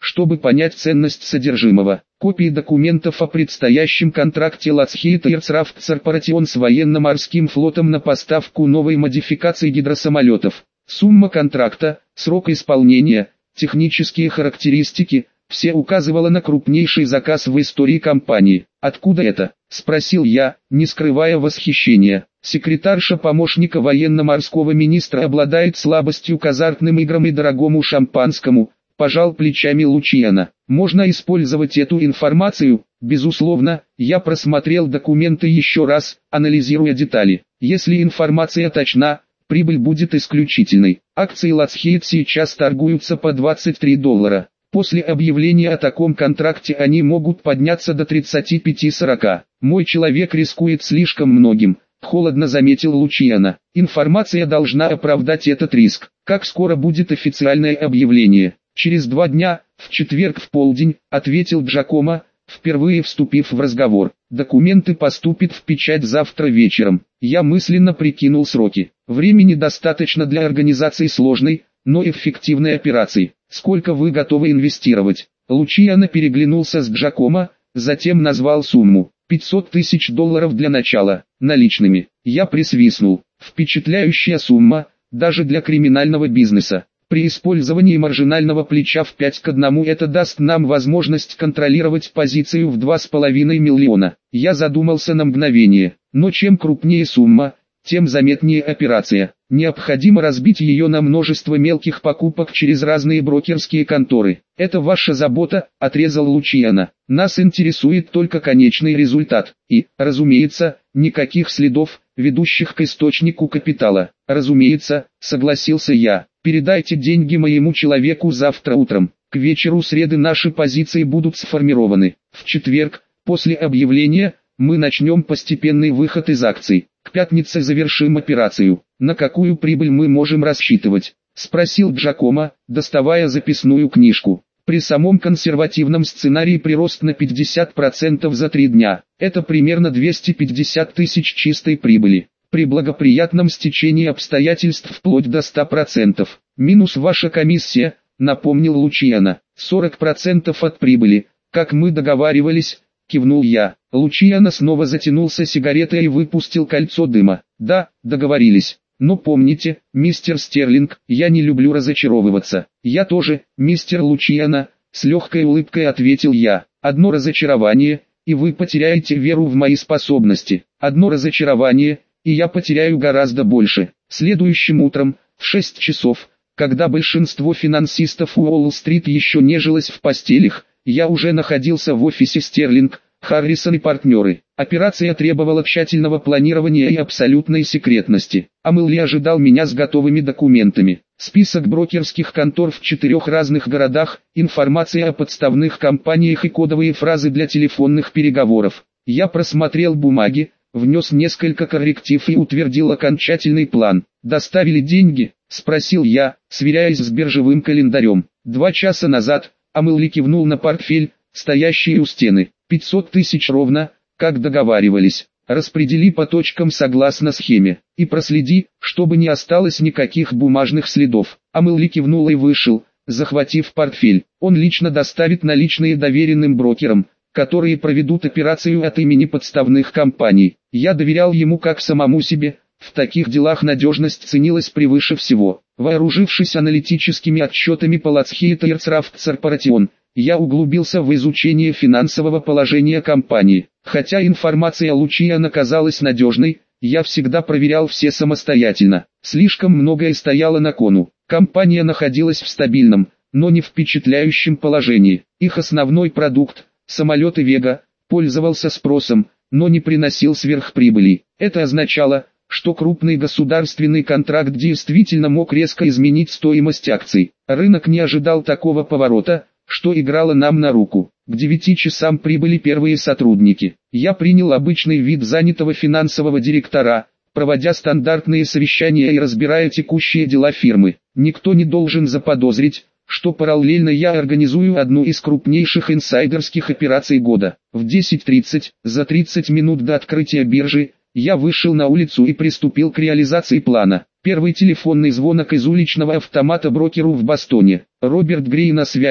чтобы понять ценность содержимого. Копии документов о предстоящем контракте Lockheed Aircraft Corporation с военно-морским флотом на поставку новой модификации гидросамолетов. Сумма контракта, срок исполнения, технические характеристики – все указывало на крупнейший заказ в истории компании. «Откуда это?» – спросил я, не скрывая восхищения. Секретарша помощника военно-морского министра обладает слабостью к азартным играм и дорогому шампанскому, пожал плечами Лучиано. Можно использовать эту информацию? Безусловно, я просмотрел документы еще раз, анализируя детали. Если информация точна, прибыль будет исключительной. Акции Lockheed сейчас торгуются по $23. После объявления о таком контракте они могут подняться до 35-40. Мой человек рискует слишком многим, холодно заметил Лучиано. Информация должна оправдать этот риск. Как скоро будет официальное объявление? Через 2 дня, в четверг в полдень, ответил Джакомо, впервые вступив в разговор. Документы поступят в печать завтра вечером. Я мысленно прикинул сроки. Времени достаточно для организации сложной, но эффективной операции. Сколько вы готовы инвестировать? Лучиано переглянулся с Джакомо, затем назвал сумму. $500 тысяч для начала, наличными. Я присвистнул. Впечатляющая сумма, даже для криминального бизнеса. При использовании маржинального плеча в 5 к 1 это даст нам возможность контролировать позицию в 2,5 миллиона. Я задумался на мгновение. Но чем крупнее сумма, тем заметнее операция. Необходимо разбить ее на множество мелких покупок через разные брокерские конторы. Это ваша забота, отрезал Лучиано. Нас интересует только конечный результат. И, разумеется, никаких следов, ведущих к источнику капитала. Разумеется, согласился я. Передайте деньги моему человеку завтра утром. К вечеру среды наши позиции будут сформированы. В четверг, после объявления, мы начнем постепенный выход из акций. К пятнице завершим операцию. На какую прибыль мы можем рассчитывать? Спросил Джакомо, доставая записную книжку. При самом консервативном сценарии прирост на 50% за 3 дня. Это примерно 250 тысяч чистой прибыли. При благоприятном стечении обстоятельств вплоть до 100%. Минус ваша комиссия, напомнил Лучиано. 40% от прибыли, как мы договаривались, кивнул я. Лучиано снова затянулся сигаретой и выпустил кольцо дыма. Да, договорились. Но помните, мистер Стерлинг, я не люблю разочаровываться. Я тоже, мистер Лучиано, с легкой улыбкой ответил я. Одно разочарование, и вы потеряете веру в мои способности. Одно разочарование, и я потеряю гораздо больше. Следующим утром, в 6 часов, когда большинство финансистов Уолл-стрит еще нежилось в постелях, я уже находился в офисе Стерлинг, Харрисон и партнеры. Операция требовала тщательного планирования и абсолютной секретности. Амелли ожидал меня с готовыми документами. Список брокерских контор в 4 разных городах, информация о подставных компаниях и кодовые фразы для телефонных переговоров. Я просмотрел бумаги, внес несколько корректив и утвердил окончательный план. «Доставили деньги?» – спросил я, сверяясь с биржевым календарем. 2 часа назад, Амелли кивнул на портфель, стоящий у стены. 500 тысяч ровно, как договаривались. Распредели по точкам согласно схеме. И проследи, чтобы не осталось никаких бумажных следов. Амелли кивнул и вышел, захватив портфель. Он лично доставит наличные доверенным брокерам, которые проведут операцию от имени подставных компаний. Я доверял ему как самому себе, в таких делах надежность ценилась превыше всего. Вооружившись аналитическими отчетами по Lockheed Aircraft Corporation, я углубился в изучение финансового положения компании. Хотя информация Лучиано казалась надежной, я всегда проверял все самостоятельно. Слишком многое стояло на кону. Компания находилась в стабильном, но не впечатляющем положении. Их основной продукт, самолеты Вега, пользовался спросом, но не приносил сверхприбыли. Это означало, что крупный государственный контракт действительно мог резко изменить стоимость акций. Рынок не ожидал такого поворота, что играло нам на руку. К 9 часам прибыли первые сотрудники. Я принял обычный вид занятого финансового директора, проводя стандартные совещания и разбирая текущие дела фирмы. Никто не должен заподозрить, что параллельно я организую одну из крупнейших инсайдерских операций года. В 10:30, за 30 минут до открытия биржи, я вышел на улицу и приступил к реализации плана. Первый телефонный звонок из уличного автомата брокеру в Бостоне. «Роберт Грей на связи»,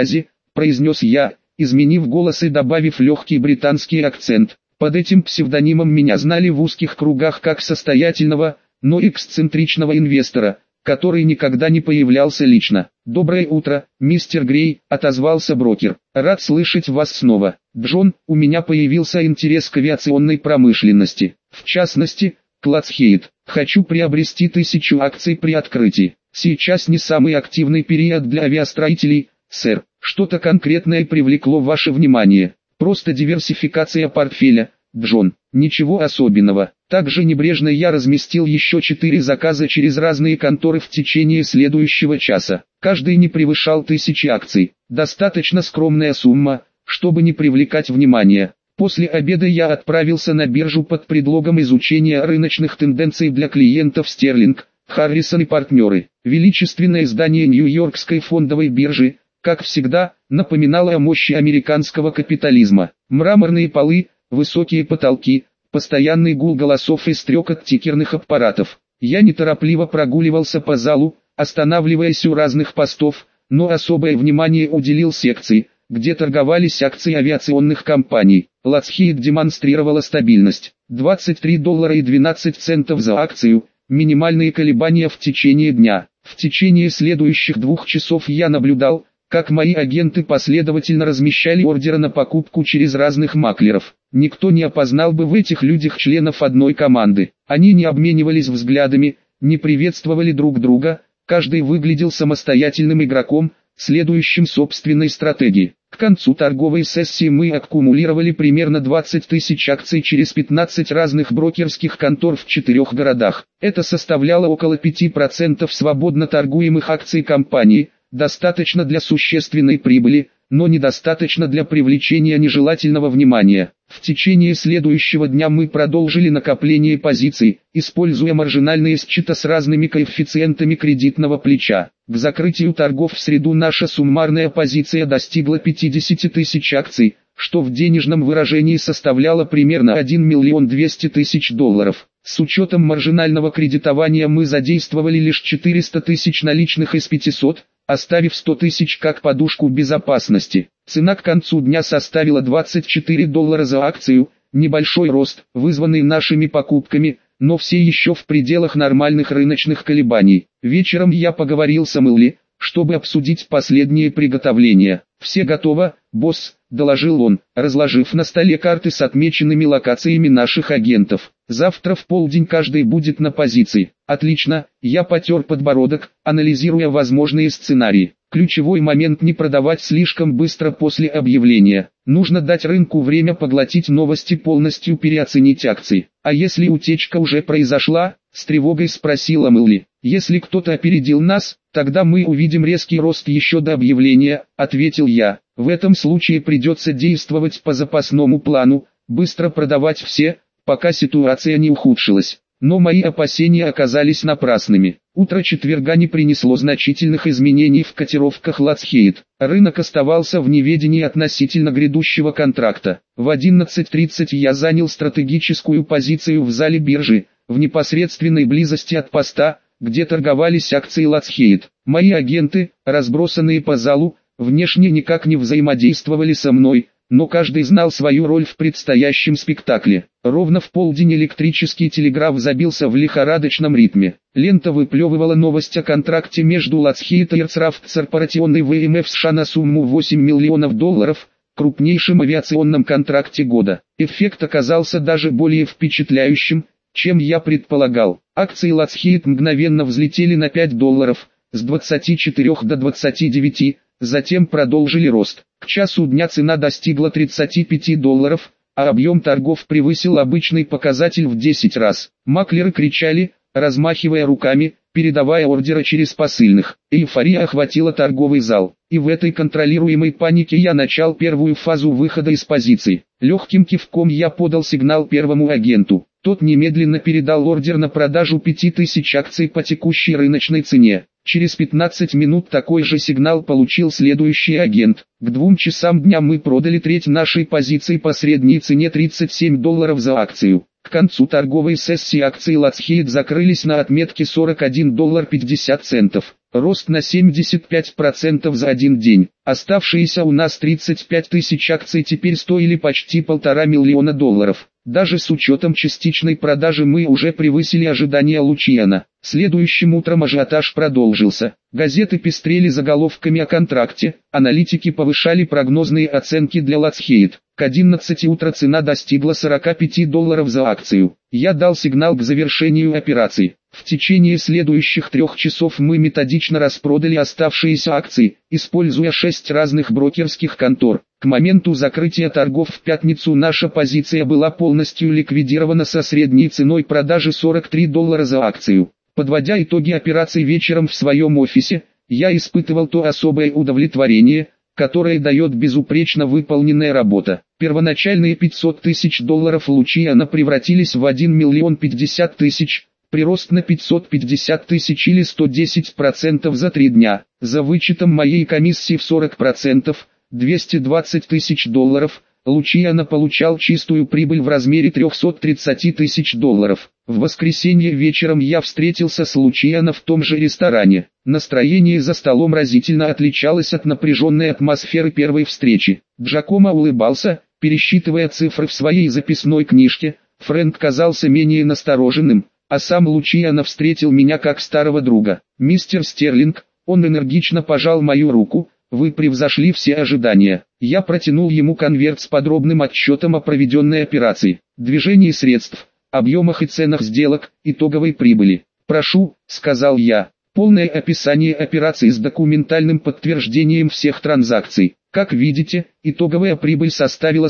произнес я, изменив голос и добавив легкий британский акцент. Под этим псевдонимом меня знали в узких кругах как состоятельного, но эксцентричного инвестора, который никогда не появлялся лично. «Доброе утро, мистер Грей», — отозвался брокер. «Рад слышать вас снова. Джон, у меня появился интерес к авиационной промышленности. В частности, к Lockheed. Хочу приобрести 1000 акций при открытии. Сейчас не самый активный период для авиастроителей, сэр. Что-то конкретное привлекло ваше внимание?» «Просто диверсификация портфеля, Джон. Ничего особенного». Также небрежно я разместил еще 4 заказа через разные конторы в течение следующего часа. Каждый не превышал 1000 акций. Достаточно скромная сумма, чтобы не привлекать внимания. После обеда я отправился на биржу под предлогом изучения рыночных тенденций для клиентов Стерлинг, Харрисон и партнеры. Величественное здание Нью-Йоркской фондовой биржи, как всегда, напоминало о мощи американского капитализма. Мраморные полы, высокие потолки, постоянный гул голосов и стрекот тикерных аппаратов. Я неторопливо прогуливался по залу, останавливаясь у разных постов, но особое внимание уделил секции, где торговались акции авиационных компаний. Lockheed демонстрировала стабильность. $23.12 за акцию, минимальные колебания в течение дня. В течение следующих 2 часов я наблюдал, как мои агенты последовательно размещали ордеры на покупку через разных маклеров. Никто не опознал бы в этих людях членов одной команды. Они не обменивались взглядами, не приветствовали друг друга, каждый выглядел самостоятельным игроком, следующим собственной стратегии. К концу торговой сессии мы аккумулировали примерно 20 тысяч акций через 15 разных брокерских контор в 4 городах. Это составляло около 5% свободно торгуемых акций компании. Достаточно для существенной прибыли, но недостаточно для привлечения нежелательного внимания. В течение следующего дня мы продолжили накопление позиций, используя маржинальные счета с разными коэффициентами кредитного плеча. К закрытию торгов в среду наша суммарная позиция достигла 50 тысяч акций, что в денежном выражении составляло примерно $1 200 000. С учетом маржинального кредитования мы задействовали лишь 400 тысяч наличных из 500, оставив 100 тысяч как подушку безопасности. Цена к концу дня составила $24 за акцию, небольшой рост, вызванный нашими покупками, но все еще в пределах нормальных рыночных колебаний. Вечером я поговорил с Мэлли, чтобы обсудить последние приготовления. «Все готово, босс», — доложил он, разложив на столе карты с отмеченными локациями наших агентов. «Завтра в полдень каждый будет на позиции». «Отлично», — я потер подбородок, анализируя возможные сценарии. Ключевой момент — не продавать слишком быстро после объявления. Нужно дать рынку время поглотить новости, полностью переоценить акции. «А если утечка уже произошла?» — с тревогой спросила Мэлли. «Если кто-то опередил нас, тогда мы увидим резкий рост еще до объявления», — ответил я. «В этом случае придется действовать по запасному плану, быстро продавать все, пока ситуация не ухудшилась». Но мои опасения оказались напрасными. Утро четверга не принесло значительных изменений в котировках Lockheed. Рынок оставался в неведении относительно грядущего контракта. В 11:30 я занял стратегическую позицию в зале биржи, в непосредственной близости от поста, где торговались акции Lockheed. Мои агенты, разбросанные по залу, внешне никак не взаимодействовали со мной, но каждый знал свою роль в предстоящем спектакле. Ровно в полдень электрический телеграф забился в лихорадочном ритме. Лента выплевывала новость о контракте между Lockheed Aircraft Corporation и ВМФ США на сумму $8 миллионов, крупнейшем авиационном контракте года. Эффект оказался даже более впечатляющим, чем я предполагал. Акции Lockheed мгновенно взлетели на $5, с 24 до 29, затем продолжили рост. К часу дня цена достигла $35, а объем торгов превысил обычный показатель в 10 раз. Маклеры кричали, размахивая руками, передавая ордеры через посыльных. Эйфория охватила торговый зал, и в этой контролируемой панике я начал первую фазу выхода из позиций. Легким кивком я подал сигнал первому агенту. Тот немедленно передал ордер на продажу 5000 акций по текущей рыночной цене. Через 15 минут такой же сигнал получил следующий агент. К 2 часам дня мы продали треть нашей позиции по средней цене $37 за акцию. К концу торговой сессии акции Lockheed закрылись на отметке $41.50. Рост на 75% за один день. Оставшиеся у нас 35 тысяч акций теперь стоили почти $1,5 миллиона. Даже с учетом частичной продажи мы уже превысили ожидания Лучиана. Следующим утром ажиотаж продолжился. Газеты пестрели заголовками о контракте, аналитики повышали прогнозные оценки для Lockheed. К 11 утра цена достигла $45 за акцию. Я дал сигнал к завершению операции. В течение следующих 3 часов мы методично распродали оставшиеся акции, используя 6 разных брокерских контор. К моменту закрытия торгов в пятницу наша позиция была полностью ликвидирована со средней ценой продажи $43 за акцию. Подводя итоги операций вечером в своем офисе, я испытывал то особое удовлетворение, которое дает безупречно выполненная работа. Первоначальные $500 тысяч Лучиана превратились в 1 050 000, прирост на 550 тысяч или 110% за 3 дня. За вычетом моей комиссии в 40%, $220 тысяч, Лучиана получал чистую прибыль в размере $330 тысяч. В воскресенье вечером я встретился с Лучиано в том же ресторане. Настроение за столом разительно отличалось от напряженной атмосферы первой встречи. Джакомо улыбался, пересчитывая цифры в своей записной книжке. Фрэнк казался менее настороженным, а сам Лучиано встретил меня как старого друга. «Мистер Стерлинг», он энергично пожал мою руку, «вы превзошли все ожидания». Я протянул ему конверт с подробным отчетом о проведенной операции, движении средств, объемах и ценах сделок, итоговой прибыли. «Прошу», — сказал я, — «полное описание операции с документальным подтверждением всех транзакций». Как видите, итоговая прибыль составила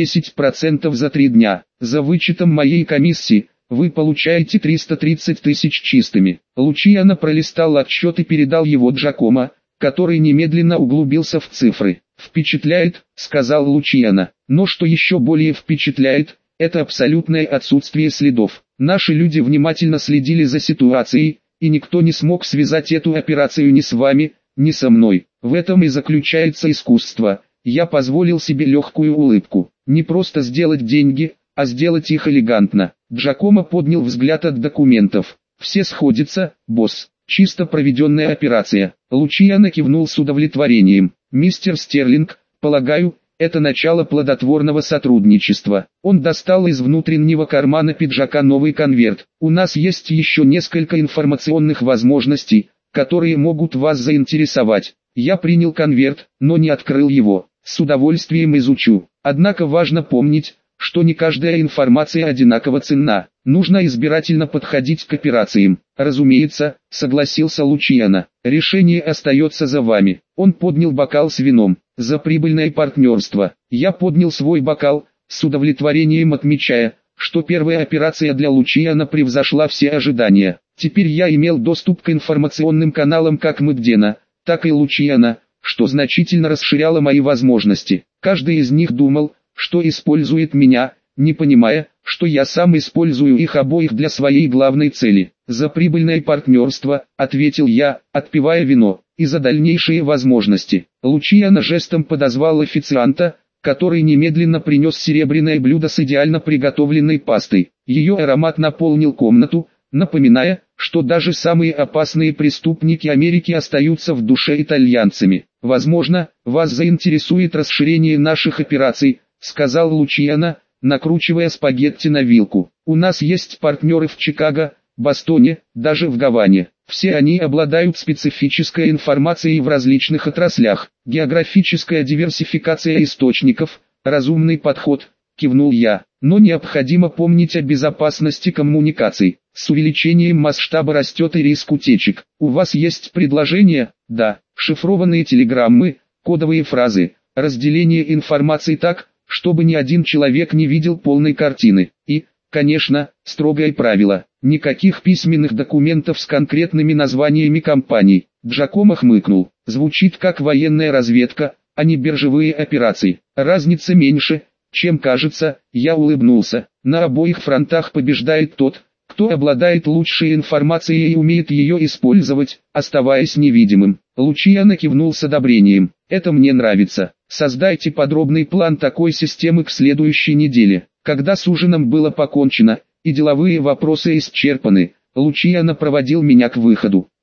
110% за 3 дня. За вычетом моей комиссии, вы получаете 330 тысяч чистыми. Лучиано пролистал отчет и передал его Джакомо, который немедленно углубился в цифры. «Впечатляет», — сказал Лучиано, — «но что еще более впечатляет, это абсолютное отсутствие следов. Наши люди внимательно следили за ситуацией, и никто не смог связать эту операцию ни с вами, ни со мной. В этом и заключается искусство». Я позволил себе легкую улыбку. Не просто сделать деньги, а сделать их элегантно. Джакомо поднял взгляд от документов. «Все сходится, босс. Чисто проведенная операция». Лучиано кивнул с удовлетворением. «Мистер Стерлинг, полагаю, это начало плодотворного сотрудничества». Он достал из внутреннего кармана пиджака новый конверт. «У нас есть еще несколько информационных возможностей, которые могут вас заинтересовать». Я принял конверт, но не открыл его. «С удовольствием изучу. Однако важно помнить, что не каждая информация одинаково ценна. Нужно избирательно подходить к операциям». «Разумеется», — согласился Лучиано. «Решение остается за вами». Он поднял бокал с вином. «За прибыльное партнерство». Я поднял свой бокал, с удовлетворением отмечая, что первая операция для Лучиано превзошла все ожидания. Теперь я имел доступ к информационным каналам как Мэгдена, так и Лучиано, что значительно расширяло мои возможности. Каждый из них думал, что использует меня, не понимая, что я сам использую их обоих для своей главной цели. «За прибыльное партнерство», — ответил я, отпивая вино, — «и за дальнейшие возможности». Лучиано жестом подозвал официанта, который немедленно принес серебряное блюдо с идеально приготовленной пастой. Ее аромат наполнил комнату, напоминая, что даже самые опасные преступники Америки остаются в душе итальянцами. «Возможно, вас заинтересует расширение наших операций», — сказал Лучиано, накручивая спагетти на вилку. «У нас есть партнеры в Чикаго, Бостоне, даже в Гаване. Все они обладают специфической информацией в различных отраслях. Географическая диверсификация источников, разумный подход», — кивнул я. «Но необходимо помнить о безопасности коммуникаций. С увеличением масштаба растет и риск утечек. У вас есть предложения?» «Да». Шифрованные телеграммы, кодовые фразы, разделение информации так, чтобы ни один человек не видел полной картины. И, конечно, строгое правило: никаких письменных документов с конкретными названиями компаний. Джакомо хмыкнул. «Звучит как военная разведка, а не биржевые операции. Разница меньше, чем кажется». Я улыбнулся. «На обоих фронтах побеждает тот, кто обладает лучшей информацией и умеет ее использовать, оставаясь невидимым». Лучиано кивнул с одобрением. «Это мне нравится. Создайте подробный план такой системы к следующей неделе». Когда с ужином было покончено, и деловые вопросы исчерпаны, Лучиано проводил меня к выходу.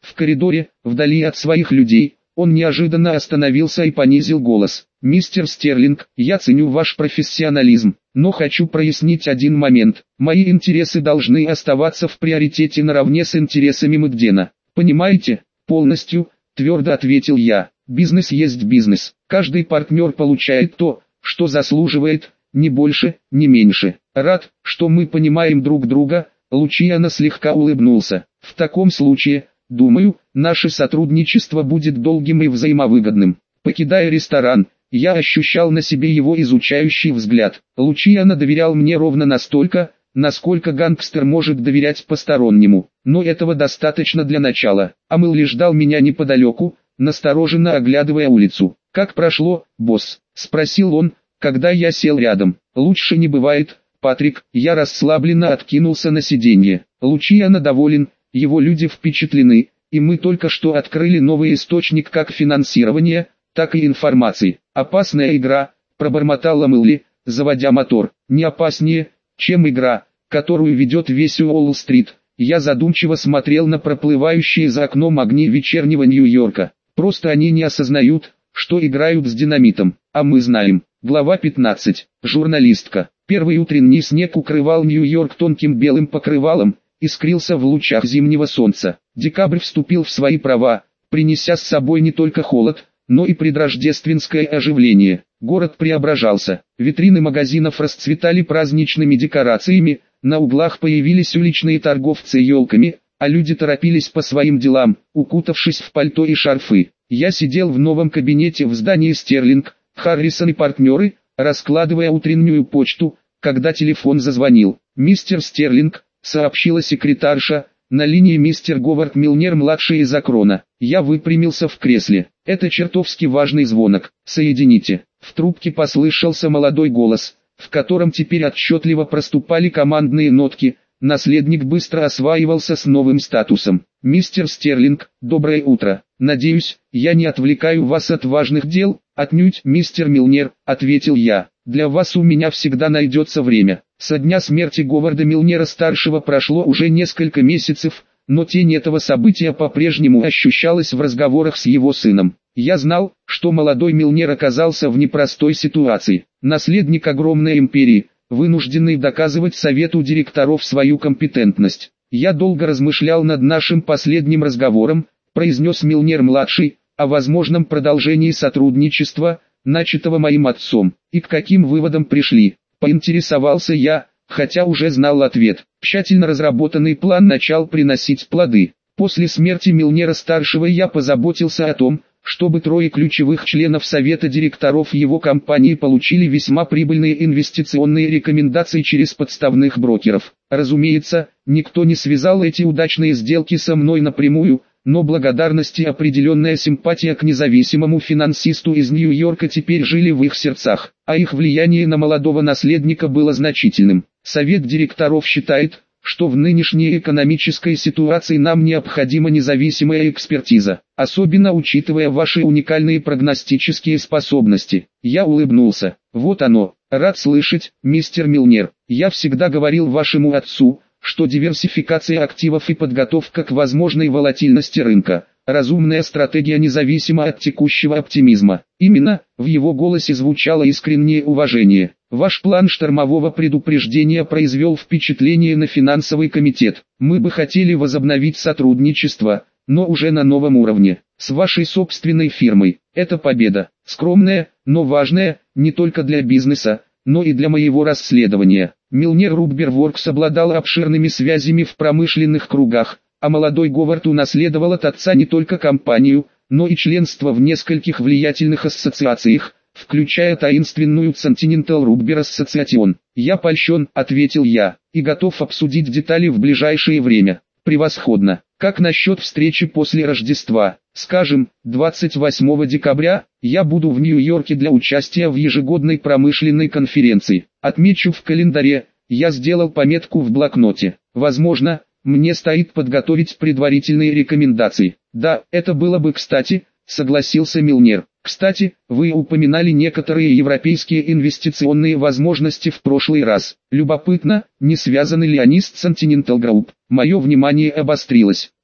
В коридоре, вдали от своих людей, он неожиданно остановился и понизил голос. «Мистер Стерлинг, я ценю ваш профессионализм, но хочу прояснить один момент. Мои интересы должны оставаться в приоритете наравне с интересами Мэгдена. Понимаете?» «Полностью», твердо ответил я. «Бизнес есть бизнес. Каждый партнер получает то, что заслуживает, ни больше, ни меньше. Рад, что мы понимаем друг друга». Лучиано слегка улыбнулся. «В таком случае, думаю, наше сотрудничество будет долгим и взаимовыгодным». Покидая ресторан, я ощущал на себе его изучающий взгляд. Лучиано доверял мне ровно настолько, насколько гангстер может доверять постороннему. Но этого достаточно для начала. Амелли ждал меня неподалеку, настороженно оглядывая улицу. «Как прошло, босс?» – спросил он, когда я сел рядом. «Лучше не бывает, Патрик». Я расслабленно откинулся на сиденье. Лучиано доволен, его люди впечатлены, и мы только что открыли новый источник как финансирования, так и информации. «Опасная игра», – пробормотал Амелли, заводя мотор. «Не опаснее, чем игра, которую ведет весь Уолл-стрит». Я задумчиво смотрел на проплывающие за окном огни вечернего Нью-Йорка. Просто они не осознают, что играют с динамитом, а мы знаем. Глава 15. Журналистка. Первый утренний снег укрывал Нью-Йорк тонким белым покрывалом, искрился в лучах зимнего солнца. Декабрь вступил в свои права, принеся с собой не только холод, но и предрождественское оживление. Город преображался, витрины магазинов расцветали праздничными декорациями, на углах появились уличные торговцы елками, а люди торопились по своим делам, укутавшись в пальто и шарфы. Я сидел в новом кабинете в здании Стерлинг, Харрисон и партнеры, раскладывая утреннюю почту, когда телефон зазвонил. «Мистер Стерлинг», — сообщила секретарша, — «на линии мистер Говард Милнер-младший из Акрона». Я выпрямился в кресле. «Это чертовски важный звонок. Соедините». В трубке послышался молодой голос, в котором теперь отчетливо проступали командные нотки. Наследник быстро осваивался с новым статусом. «Мистер Стерлинг, доброе утро. Надеюсь, я не отвлекаю вас от важных дел?» «Отнюдь, мистер Милнер», — ответил я. «Для вас у меня всегда найдется время». Со дня смерти Говарда Милнера-старшего прошло уже несколько месяцев, но тень этого события по-прежнему ощущалась в разговорах с его сыном. Я знал, что молодой Милнер оказался в непростой ситуации. Наследник огромной империи, вынужденный доказывать совету директоров свою компетентность. «Я долго размышлял над нашим последним разговором», — произнес Милнер-младший, «о возможном продолжении сотрудничества, начатого моим отцом. И к каким выводам пришли?» Поинтересовался я, хотя уже знал ответ. Тщательно разработанный план начал приносить плоды. После смерти Милнера-старшего я позаботился о том, чтобы трое ключевых членов совета директоров его компании получили весьма прибыльные инвестиционные рекомендации через подставных брокеров. Разумеется, никто не связал эти удачные сделки со мной напрямую, но благодарность и определенная симпатия к независимому финансисту из Нью-Йорка теперь жили в их сердцах, а их влияние на молодого наследника было значительным. Совет директоров считает, что в нынешней экономической ситуации нам необходима независимая экспертиза, особенно учитывая ваши уникальные прогностические способности. Я улыбнулся. Вот оно. Рад слышать, мистер Милнер. Я всегда говорил вашему отцу, что диверсификация активов и подготовка к возможной волатильности рынка – разумная стратегия независимо от текущего оптимизма. Именно, в его голосе звучало искреннее уважение. Ваш план штормового предупреждения произвел впечатление на финансовый комитет. Мы бы хотели возобновить сотрудничество, но уже на новом уровне, с вашей собственной фирмой. Это победа, скромная, но важная, не только для бизнеса, но и для моего расследования. Милнер Рубберворкс обладал обширными связями в промышленных кругах, а молодой Говард унаследовал от отца не только компанию, но и членство в нескольких влиятельных ассоциациях, включая таинственную Continental Rubber Association. «Я польщен», — ответил я, — «и готов обсудить детали в ближайшее время». «Превосходно. Как насчет встречи после Рождества? Скажем, 28 декабря, я буду в Нью-Йорке для участия в ежегодной промышленной конференции. Отмечу в календаре». Я сделал пометку в блокноте. «Возможно, мне стоит подготовить предварительные рекомендации». «Да, это было бы кстати», — согласился Милнер. «Кстати, вы упоминали некоторые европейские инвестиционные возможности в прошлый раз. Любопытно, не связаны ли они с Continental Group?» Мое внимание обострилось.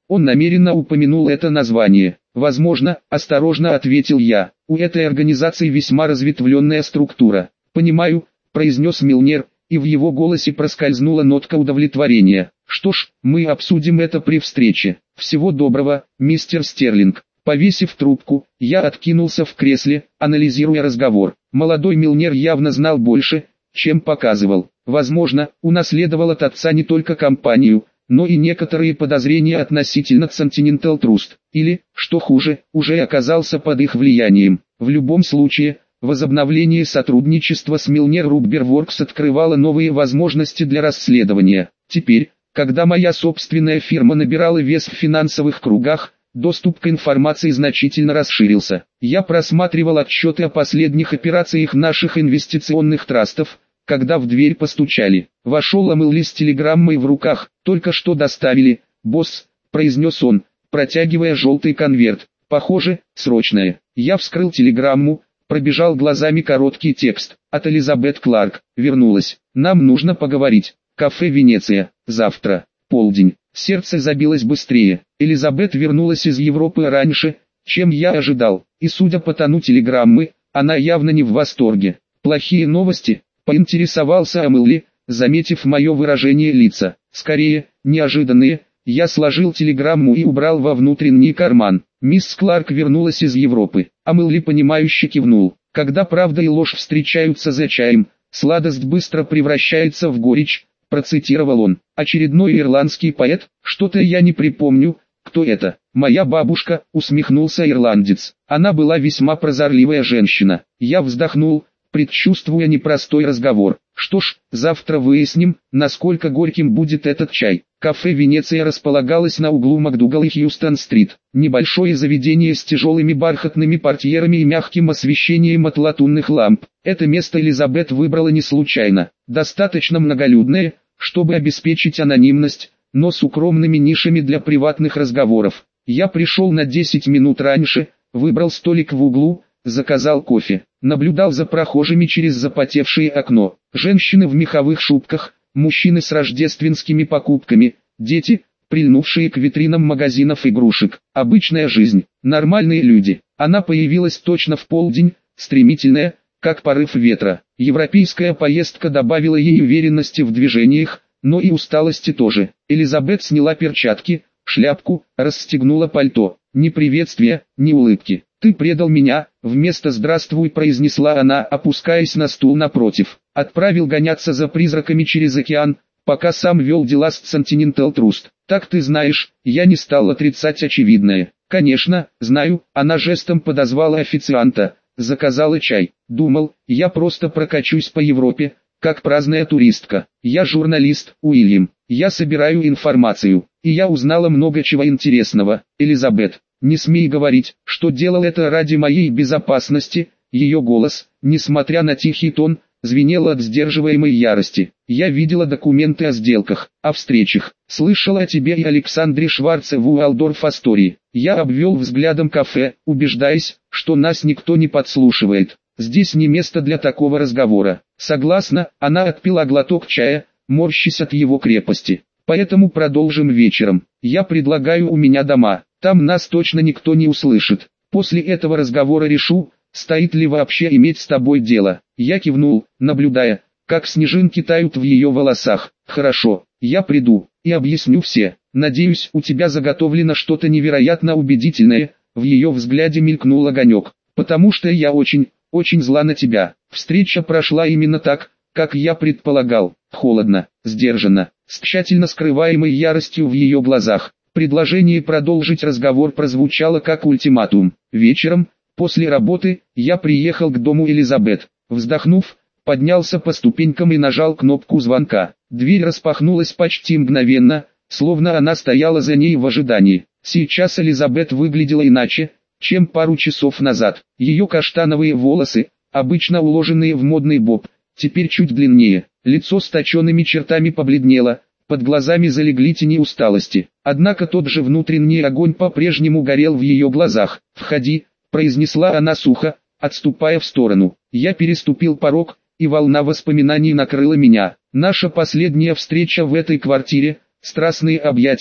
Он намеренно упомянул это название. Возможно, осторожно ответил я. У этой организации весьма разветвленная структура. Понимаю, произнес Милнер, и в его голосе проскользнула нотка удовлетворения. Что ж, мы обсудим это при встрече. Всего доброго, мистер Стерлинг. Повесив трубку, я откинулся в кресле, анализируя разговор. Молодой Милнер явно знал больше, чем показывал. Возможно, унаследовал от отца не только компанию, но и некоторые подозрения относительно Continental Trust. Или, что хуже, уже оказался под их влиянием. В любом случае, возобновление сотрудничества с Milner Rubber Works открывало новые возможности для расследования. Теперь, когда моя собственная фирма набирала вес в финансовых кругах, доступ к информации значительно расширился. Я просматривал отчеты о последних операциях наших инвестиционных трастов, когда в дверь постучали. Вошел Амелли с телеграммой в руках. «Только что доставили, босс», — произнес он, протягивая желтый конверт. «Похоже, срочное». Я вскрыл телеграмму, пробежал глазами короткий текст. От Элизабет Кларк. Вернулась. «Нам нужно поговорить. Кафе «Венеция». Завтра. Полдень». Сердце забилось быстрее. Элизабет вернулась из Европы раньше, чем я ожидал. И судя по тону телеграммы, она явно не в восторге. «Плохие новости?» — поинтересовался Амелли, заметив мое выражение лица. «Скорее, неожиданные». Я сложил телеграмму и убрал во внутренний карман. Мисс Кларк вернулась из Европы. Амелли понимающе кивнул. Когда правда и ложь встречаются за чаем, сладость быстро превращается в горечь, процитировал он. Очередной ирландский поэт? Что-то я не припомню, кто это. Моя бабушка, усмехнулся ирландец. Она была весьма прозорливая женщина. Я вздохнул, предчувствуя непростой разговор. Что ж, завтра выясним, насколько горьким будет этот чай. Кафе «Венеция» располагалось на углу МакДугал и Хьюстон-стрит. Небольшое заведение с тяжелыми бархатными портьерами и мягким освещением от латунных ламп. Это место Элизабет выбрала не случайно. Достаточно многолюдное, чтобы обеспечить анонимность, но с укромными нишами для приватных разговоров. Я пришел на 10 минут раньше, выбрал столик в углу, заказал кофе. Наблюдал за прохожими через запотевшее окно. Женщины в меховых шубках, мужчины с рождественскими покупками, дети, прильнувшие к витринам магазинов игрушек. Обычная жизнь, нормальные люди. Она появилась точно в полдень, стремительная, как порыв ветра. Европейская поездка добавила ей уверенности в движениях, но и усталости тоже. Элизабет сняла перчатки, шляпку, расстегнула пальто. Ни приветствия, ни улыбки. «Ты предал меня», — вместо «здравствуй» произнесла она, опускаясь на стул напротив. «Отправил гоняться за призраками через океан, пока сам вел дела с Continental Trust. Так ты знаешь». Я не стал отрицать очевидное. «Конечно, знаю», — она жестом подозвала официанта, заказала чай. «Думал, я просто прокачусь по Европе, как праздная туристка. Я журналист, Уильям. Я собираю информацию, и я узнала много чего интересного. Элизабет, не смей говорить, что делал это ради моей безопасности». Ее голос, несмотря на тихий тон, звенел от сдерживаемой ярости. «Я видела документы о сделках, о встречах, слышала о тебе и Александре Шварце в Уалдорф-Астории». Я обвел взглядом кафе, убеждаясь, что нас никто не подслушивает. Здесь не место для такого разговора. Согласна, она отпила глоток чая, морщась от его крепости. «Поэтому продолжим вечером. Я предлагаю у меня дома. Там нас точно никто не услышит. После этого разговора решу, стоит ли вообще иметь с тобой дело». Я кивнул, наблюдая, как снежинки тают в ее волосах. «Хорошо, я приду и объясню все. Надеюсь, у тебя заготовлено что-то невероятно убедительное». В ее взгляде мелькнул огонек. «Потому что я очень зла на тебя». Встреча прошла именно так, как я предполагал. Холодно, сдержанно, с тщательно скрываемой яростью в ее глазах. Предложение продолжить разговор прозвучало как ультиматум. Вечером, после работы, я приехал к дому Элизабет. Вздохнув, поднялся по ступенькам и нажал кнопку звонка. Дверь распахнулась почти мгновенно, словно она стояла за ней в ожидании. Сейчас Элизабет выглядела иначе, чем пару часов назад. Ее каштановые волосы, обычно уложенные в модный боб, теперь чуть длиннее. Лицо с точенными чертами побледнело, под глазами залегли тени усталости. Однако тот же внутренний огонь по-прежнему горел в ее глазах. «Входи», — произнесла она сухо, отступая в сторону. Я переступил порог, и волна воспоминаний накрыла меня. Наша последняя встреча в этой квартире, страстные объятия,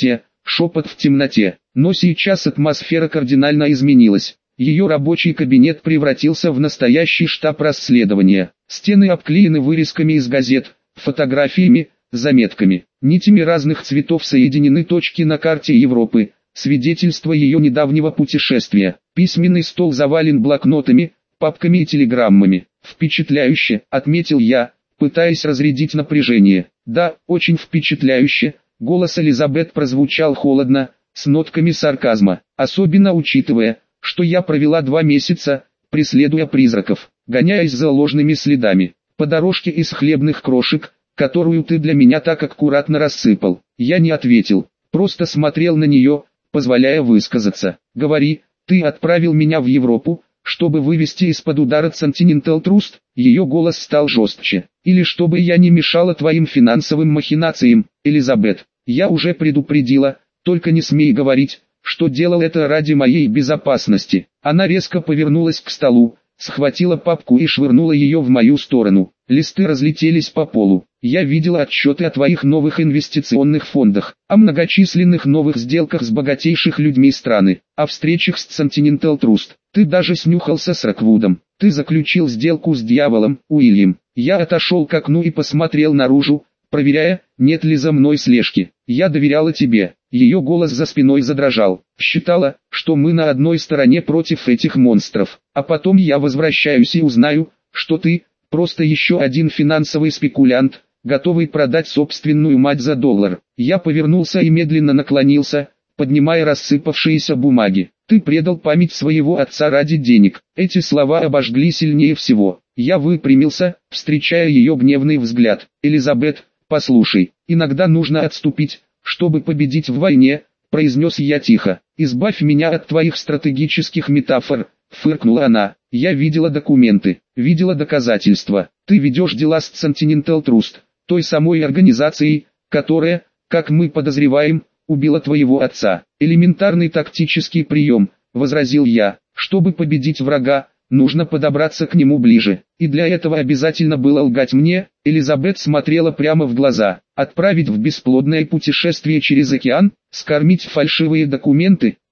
шепот в темноте. Но сейчас атмосфера кардинально изменилась. Ее рабочий кабинет превратился в настоящий штаб расследования. Стены обклеены вырезками из газет, фотографиями, заметками. Нитями разных цветов соединены точки на карте Европы, свидетельство ее недавнего путешествия. Письменный стол завален блокнотами, папками и телеграммами. «Впечатляюще», — отметил я, пытаясь разрядить напряжение. «Да, очень впечатляюще», — голос Элизабет прозвучал холодно, с нотками сарказма, особенно учитывая, что я провела 2 месяца, преследуя призраков, гоняясь за ложными следами, по дорожке из хлебных крошек, которую ты для меня так аккуратно рассыпал. Я не ответил, просто смотрел на нее, позволяя высказаться. «Говори, ты отправил меня в Европу, чтобы вывести из-под удара Continental Trust», ее голос стал жестче. «Или чтобы я не мешала твоим финансовым махинациям, Элизабет. Я уже предупредила, только не смей говорить, что делал это ради моей безопасности». Она резко повернулась к столу, схватила папку и швырнула ее в мою сторону. Листы разлетелись по полу. «Я видела отчеты о твоих новых инвестиционных фондах, о многочисленных новых сделках с богатейших людьми страны, о встречах с Continental Trust. Ты даже снюхался с Роквудом. Ты заключил сделку с дьяволом, Уильям». Я отошел к окну и посмотрел наружу, проверяя, нет ли за мной слежки. «Я доверяла тебе». Ее голос за спиной задрожал. «Считала, что мы на одной стороне против этих монстров. А потом я возвращаюсь и узнаю, что ты просто еще один финансовый спекулянт, готовый продать собственную мать за $1. Я повернулся и медленно наклонился, поднимая рассыпавшиеся бумаги. «Ты предал память своего отца ради денег». Эти слова обожгли сильнее всего. Я выпрямился, встречая ее гневный взгляд. «Элизабет, послушай, иногда нужно отступить, чтобы победить в войне», — произнес я тихо. «Избавь меня от твоих стратегических метафор», — фыркнула она. «Я видела документы, видела доказательства. Ты ведешь дела с Continental Trust, той самой организацией, которая, как мы подозреваем, убила твоего отца. Элементарный тактический прием», — возразил я. «Чтобы победить врага, нужно подобраться к нему ближе. И для этого обязательно было лгать мне». Элизабет смотрела прямо в глаза. «Отправить в бесплодное путешествие через океан, скормить фальшивые документы,